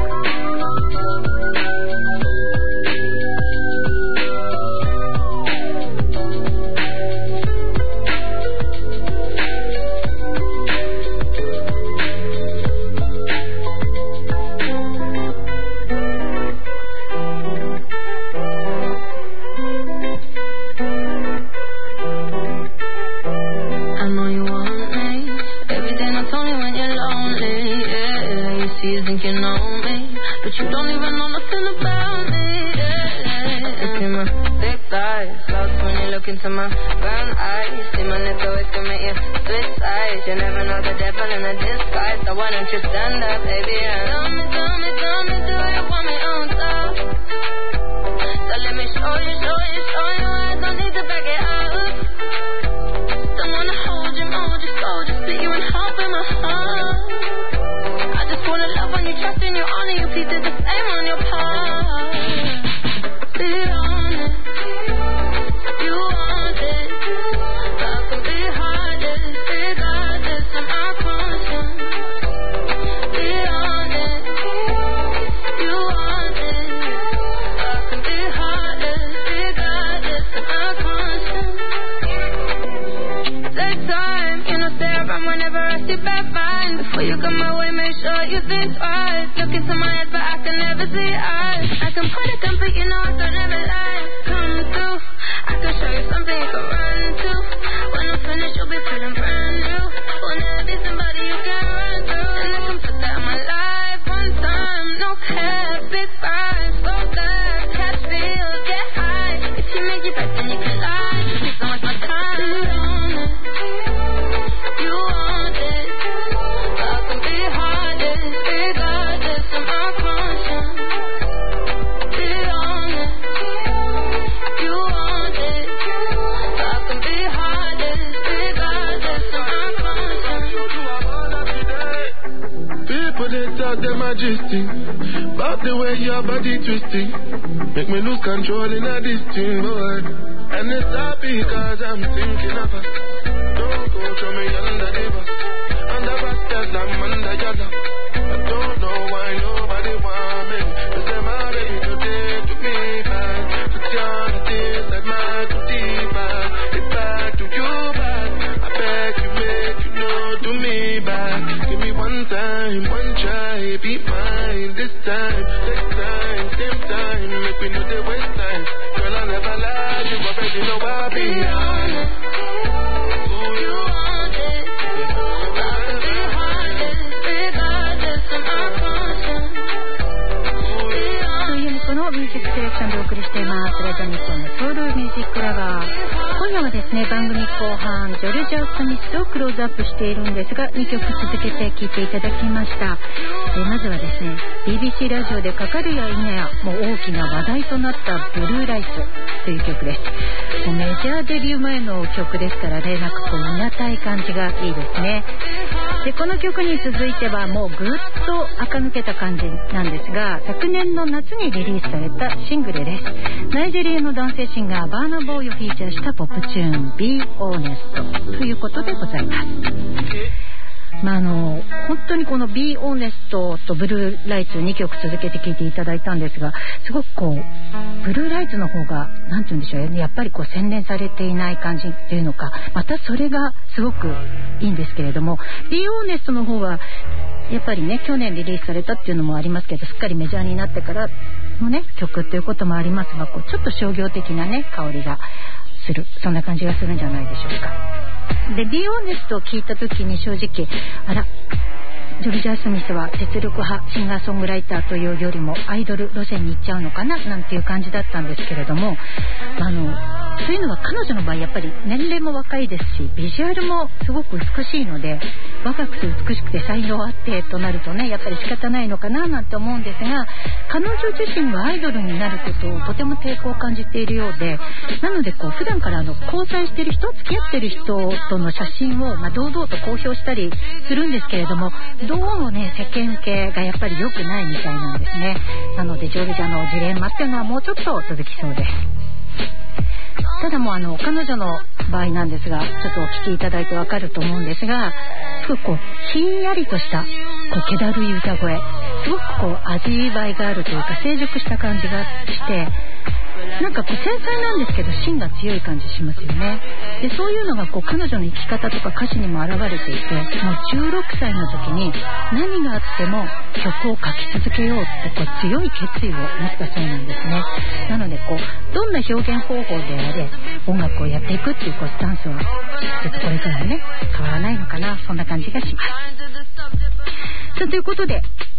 I know you want me. Every day not only when you're lonely. Yeah, you see you think you know me. but you don't even know nothing about me. Yeah. You see my thick thighs, lost when you look into my brown eyes. See my lips always can make you switch sides. You never know the devil in a disguise, so why don't you stand up, baby? Yeah. Tell me, tell me, tell me, do you want me on top? So let me show you, show you, show you. I don't need to back it up. Don't wanna hold you, mold you, so just split you in half in my heart. I just wanna love when you trust in your honor. You please do the same on your part. Be honest, you want it. I can be heartless, regardless of my conscience. Be honest, you want it. I can be heartless, regardless of my conscience. Take time, you know, stay around whenever I see bad vibes. Before you come my way, make sure you think twice. Look into my eyes, but I can never see eyes. I can put a gun, but you know I don't ever lie. Come through, I can show you something you can run to. When I'm finished, you'll be feeling brand new. Will never be somebody you can run through. And I can put that in my life one time. No cap, big vibes, go back, catch feels, get high. If you make it back, then you can lie. Please don't waste my time. You want it, I can be heartless, regardless of my conscience. Be honest, you want it, I can be heartless, regardless of my conscience. People they talk them majesty about the way your body twisting, make me lose control in a this thing, boy. And it's all because I'm thinking of us. Don't go throw me under the bus, under basket, I'm under your love. I don't know why nobody want me, cause them are ready to take me back. Put your hands like my deep back. If I do you back, I beg you make you know to me back. Give me one time, one try, be mine this time. Next time, same time, make me know the waste time. Girl, I never lie, you already know I'll be honest. You want it, I can be heartless, regardless of my conscience. Be というこのミュージックセレクションでお送りしていますラジオ日本のソウルミュージックラバー。今夜はですね、番組後半ジョルジャ・スミスをクローズアップしているんですが、にきょく続けて聴いていただきました。えまずはですね、 ビービーシー ラジオでかかるや否やもう大きな話題となったブルーライツという曲です。もうメジャーデビュー前の曲ですからね、なんかこうみなたい感じがいいですね。でこの曲に続いてはもうぐっと垢抜けた感じなんですが、昨年の夏にリリースされたシングルです。ナイジェリアの男性シンガーバーナーボーイをフィーチャーしたポップチューン Be Honest ということでございます。まあ、あの本当にこの Be Honest とブルーライツにきょく続けて聴いていただいたんですが、すごくこうブルーライツの方がなんて言うんでしょうね、やっぱりこう洗練されていない感じっていうのか、またそれがすごくいいんですけれども、 Be Honest の方はやっぱりね去年リリースされたっていうのもありますけど、すっかりメジャーになってからのね曲っていうこともありますが、こうちょっと商業的なね香りがする、そんな感じがするんじゃないでしょうか。で Be Honest を聞いた時に正直、あらジョルジャ・スミスは実力派シンガーソングライターというよりもアイドル路線に行っちゃうのかななんていう感じだったんですけれども、あのというのは彼女の場合やっぱり年齢も若いですし、ビジュアルもすごく美しいので、若くて美しくて才能あってとなるとね、やっぱり仕方ないのかななんて思うんですが、彼女自身はアイドルになることをとても抵抗を感じているようで、なのでこう普段からあの交際している人、付き合っている人との写真を、まあ、堂々と公表したりするんですけれども、どうもね世間系がやっぱり良くないみたいなんですね。なのでジョルジャのジレンマっていうのはもうちょっと続きそうです。ただもうあの彼女の場合なんですが、ちょっとお聞きいただいてわかると思うんですが、すごくこうひんやりとしたこう気だるい歌声、すごくこう味わいがあるというか成熟した感じがして、なんかこう繊細なんですけど芯が強い感じしますよね。でそういうのがこう彼女の生き方とか歌詞にも表れていて、もうじゅうろくさいの時に何があっても曲を書き続けようってこう強い決意を持ったそうなんですね。なのでこうどんな表現方法であれ音楽をやっていくっていうこうスタンスはちょっとこれからね変わらないのかな、そんな感じがします。さあということで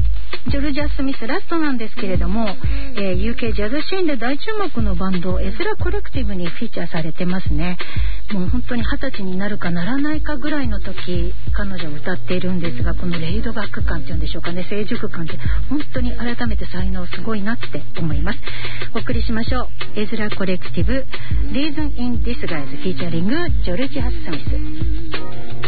ジョルジャ・スミスラストなんですけれども、えー、ユーケー ジャズシーンで大注目のバンドエズラコレクティブにフィーチャーされてますね。もう本当に二十歳になるかならないかぐらいの時彼女歌っているんですが、このレイドバック感っていうんでしょうかね、成熟感って本当に改めて才能すごいなって思います。お送りしましょう。エズラコレクティブ Reason in Disguise フィーチャリングジョルジャ・スミス。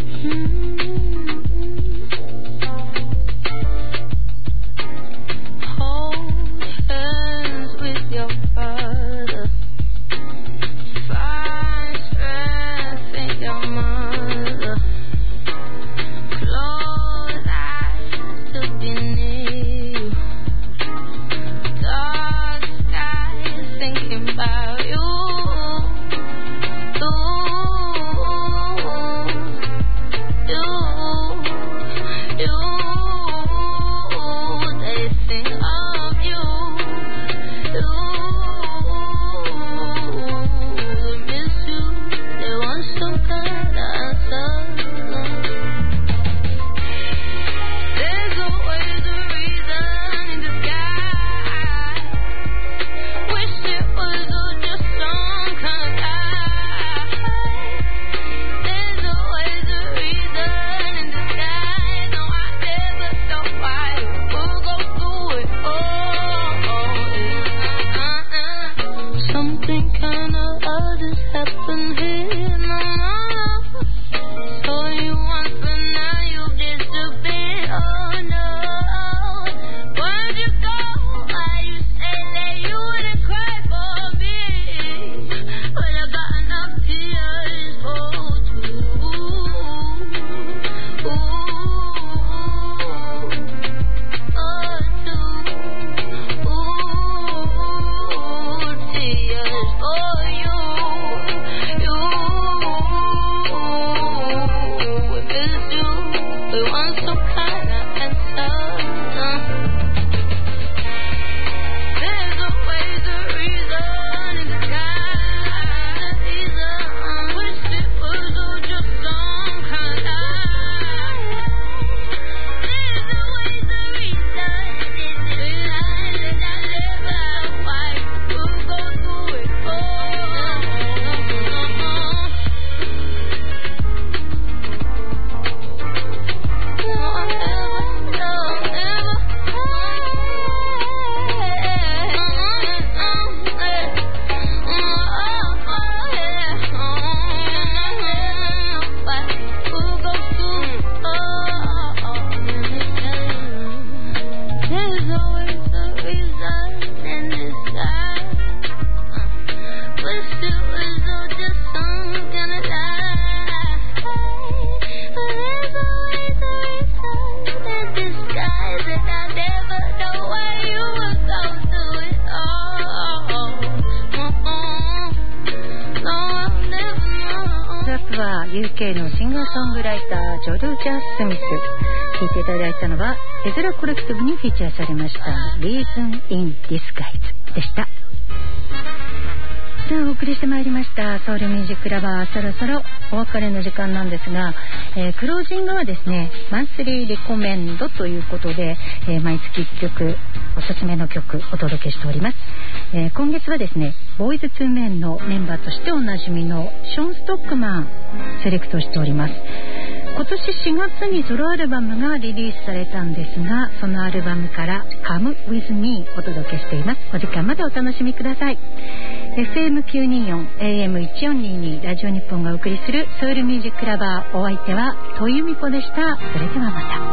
ユーケー のシンガーソングライタージョルジャ・スミス、聴いていただいたのはエズラコレクティブにフィーチャーされました Reason in Disguise でした。さあお送りしてまいりましたソウルミュージックラバー、そろそろお別れの時間なんですが、えー、クロージングはですねマンスリーリコメンドということで、えー、毎月いっきょくおすすめの曲お届けしております。えー、今月はですねボーイズツーメンのメンバーとしておなじみのショーン・ストックマンセレクトしております。今年しがつにソロアルバムがリリースされたんですが、そのアルバムから Come With Me お届けしています。お時間までお楽しみください。 エフエムきゅうにーよん エーエムせんよんひゃくにじゅうに ラジオ日本がお送りするソウルミュージックラバー、お相手は戸由美子でした。それではまた。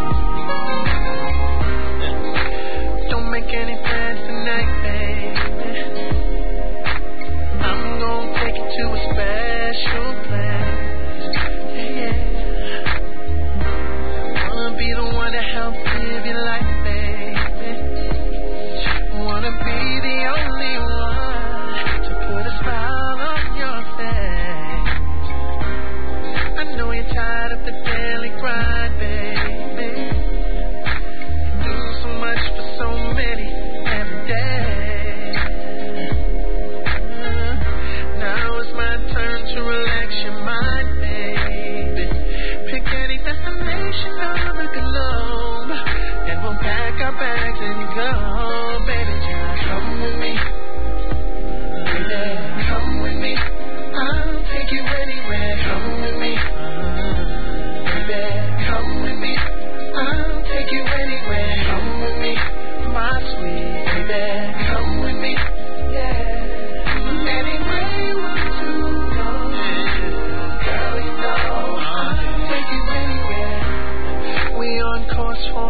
Don't make any plans tonight, baby. I'm gonna take you to a special place. Yeah. Wanna be the one to help live your life, baby. Wanna be the only one to put a smile on your face. I know you're tired of the daily grind, baby.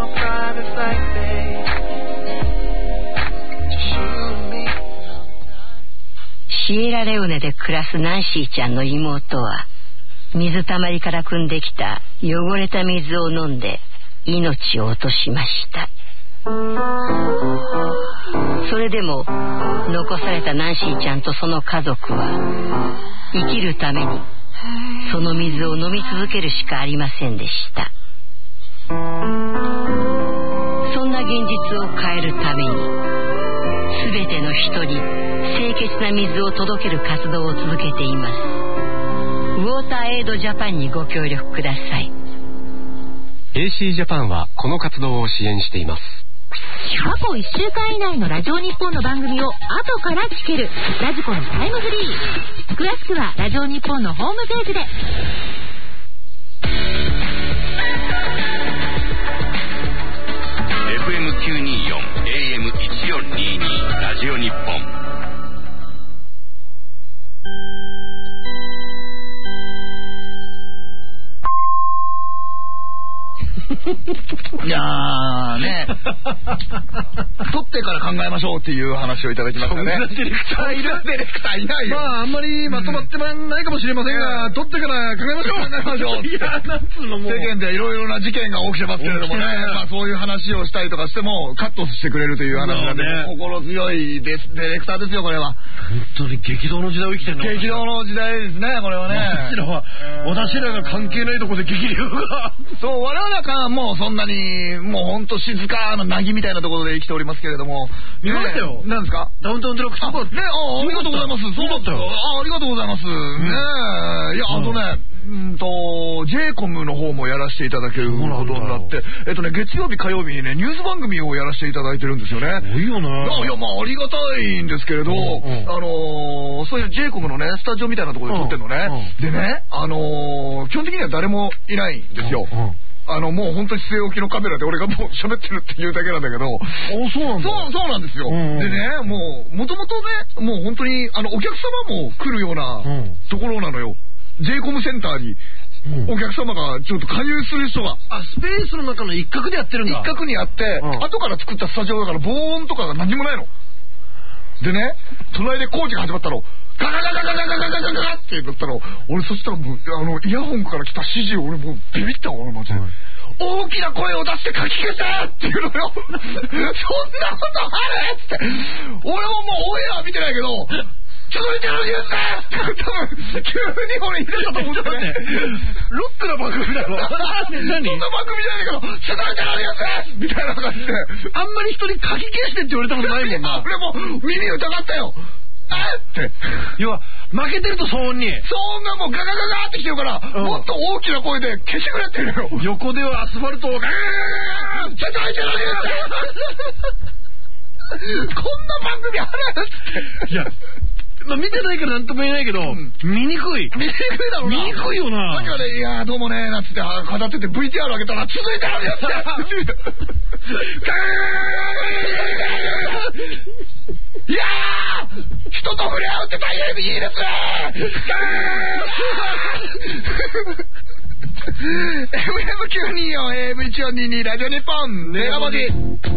more private flight, babe. Just you and me. シエラレオネで暮らすナンシーちゃんの妹は水たまりから汲んできた汚れた水を飲んで命を落としました。それでも残されたナンシーちゃんとその家族は生きるためにその水を飲み続けるしかありませんでした。そんな現実を変えるために全ての人に清潔な水を届ける活動を続けています。ウォーターエイドジャパンにご協力ください。 エーシー ジャパンはこの活動を支援しています。 過去いっしゅうかん以内のラジオ日本の番組を後から聞けるラジコのタイムフリー。詳しくはラジオ日本のホームページで。 エフエムきゅうにーよん エーエムいちよんにーにー ラジオ日本。 いやーね撮ってから考えましょうっていう話をいただきましたね。 そんなディレクターいる？ ディレクターいないよ。 まああんまりまとまってないかもしれませんが、うん、撮ってから考えましょう考えましょういやなんつうのもう世間でいろいろな事件が起きてますけれどもね、まあ、そういう話をしたりとかしてもカットしてくれるという話がね、心強いディレクターですよこれは。 本当に激動の時代を生きてるの。 激動の時代ですねこれはね。 私らは、私らが関係ないところで激流がそう我々はもうそんなにもうほんと静かな凪みたいなところで生きておりますけれども。 見ましたよ。 何ですか？ ダウンタウンデラックス。 あ、ね、あ、ありがとうございます。そうだったよ。あ、ありがとうございます。ねえ。いや、あとね、うんと、ジェイコムの方もやらせていただけることになって、えっとね、月曜日火曜日にね、ニュース番組をやらせていただいてるんですよね。 いいよね。 いや、まあ、ありがたいんですけれど、あの、そういうジェイコムのね、スタジオみたいなところで撮ってるのね。でね、あの、基本的には誰もいないんですよ。あの、もう本当に据え置きのカメラで俺がもう喋ってるっていうだけなんだけど。 あ、そうなんだ。 そう、そうなんですよ。でね、もう、もともとね、もう本当に、あの、お客様も来るようなところなのよ。ジェイコムセンターに、お客様がちょっと加入する人が。 あ、スペースの中の一角でやってるんだ。 一角にあって、後から作ったスタジオだから防音とかが何もないの。でね、隣で工事が始まったの。ガガガガガガガガガガガガって言ったら、俺そしたらもう、あの、イヤホンから来た指示を俺もうビビったわ、俺マジで。大きな声を出してかき消せっていうのよ。そんなことあるって。俺ももうオンエア見てないけど、続いてるニュースって多分、急に俺言ってたと思ってね。 ロックな番組だろ。 何？そんな番組じゃないけど、続いてるニュースみたいな感じで。 あんまり人にかき消してって言われたことないもんな。 俺も耳疑ったよ。って要は負けてると騒音に騒音がもうガガガガってきてるから、うん、もっと大きな声で消してくれってるよ。 横ではアスファルトをガガガガガガ絶対じゃないってこんな番組あるって。 いやまあ、見てないからなんとも言えないけど、うん、見にくい見にくいだろうな。 見にくいよな。 だからね、いやーどうもねーなんつって語ってて ブイティーアール 上げたら続いてあるやつだいやー人と触れ合うって大変いいですねエフエムきゅうにーよん エーエムいちよんにーにー ラジオ日本ネガ文字。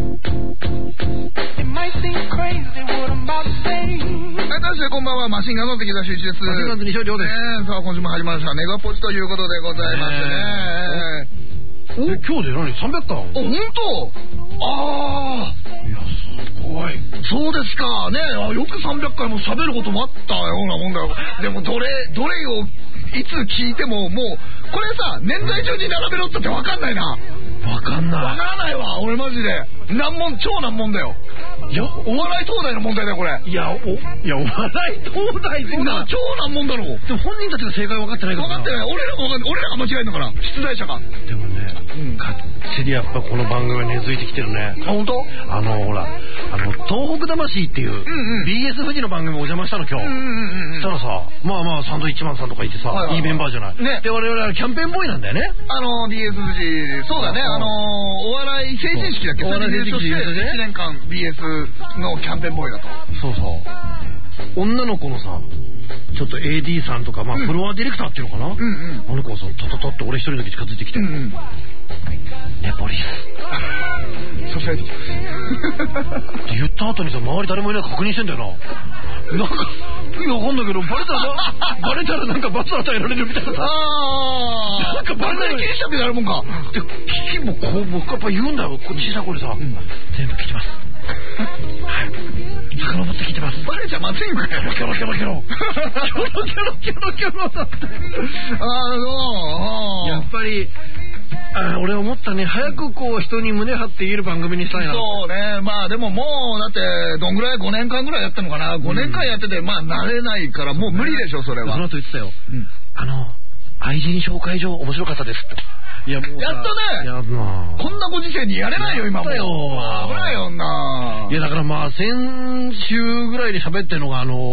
私はこんばんは、マシンガンの関田修一です。 マシンガンズ西尾亮です、 ね、さあ今週も始まりましたネガポジということでございましてね。 え今日で何さんびゃっかん？ お、本当？ああいやすごい。 そうですかね。あよくさんびゃっかいも喋ることもあったようなもんだよ。でもどれどれをいつ聞いてももうこれさ年代順に並べろってって分かんないな。 分かんない。 分からないわ俺マジで。難問超難問だよ。いやお笑い東大の問題だよこれ。 いやおいやお笑い東大そうだ超難問だろう。 でも本人たちが正解分かってないから分かってない。俺らも分かんない。俺らが間違えるんだから出題者が。 でもね、うん、がっつりやっぱこの番組は根付いてきてるね。 あ本当？ あのほらあの東北魂っていう、うんうん、ビーエス 富士の番組お邪魔したの今日。うんうんうんうん、したらさまあまあサンドイッチマンさんとかいてさ、はいはいはい、いいメンバーじゃない。ね。で我々はキャンペーンボーイなんだよね。 あの ビーエス 富士そうだね。あのお笑い成人式だっけ。お笑い成人式としていちねんかん ビーエス のキャンペーンボーイだと。 そうそう。 女の子のさちょっと エーディー さんとか、まあ、フロアディレクターっていうのかな、うんうん、あの子がさタタタって俺一人だけ近づいてきて、うんうん、ネポリスソシャイティって言った後にさ周り誰もいないか確認してんだよな。なんかいやわかんないけどバレたらバレたらなんか罰与えられるみたいな。ああなんかバレない気にしたってなるもんか。で聞きもこう僕やっぱ言うんだよ小さい声でさ、うん、全部聞いてますはい遡って聞いてます。 バレちゃまずいんかよ。 キョロキョロキョロキョロキョロキョロキョロだって。ああやっぱりあ俺思ったね早くこう人に胸張って言える番組にしたいな。 そうねまあでももうだってどんぐらいごねんかんぐらいやったのかな、うん、ごねんかんやっててまあ慣れないからもう無理でしょそれは。 その後言ってたよ、うん、あの愛人紹介所面白かったですって。 いやもうやっとねやっこんなご時世にやれないよ今も。やったよ危ないよな。 いやだからまあ先週ぐらいに喋ってるのがあの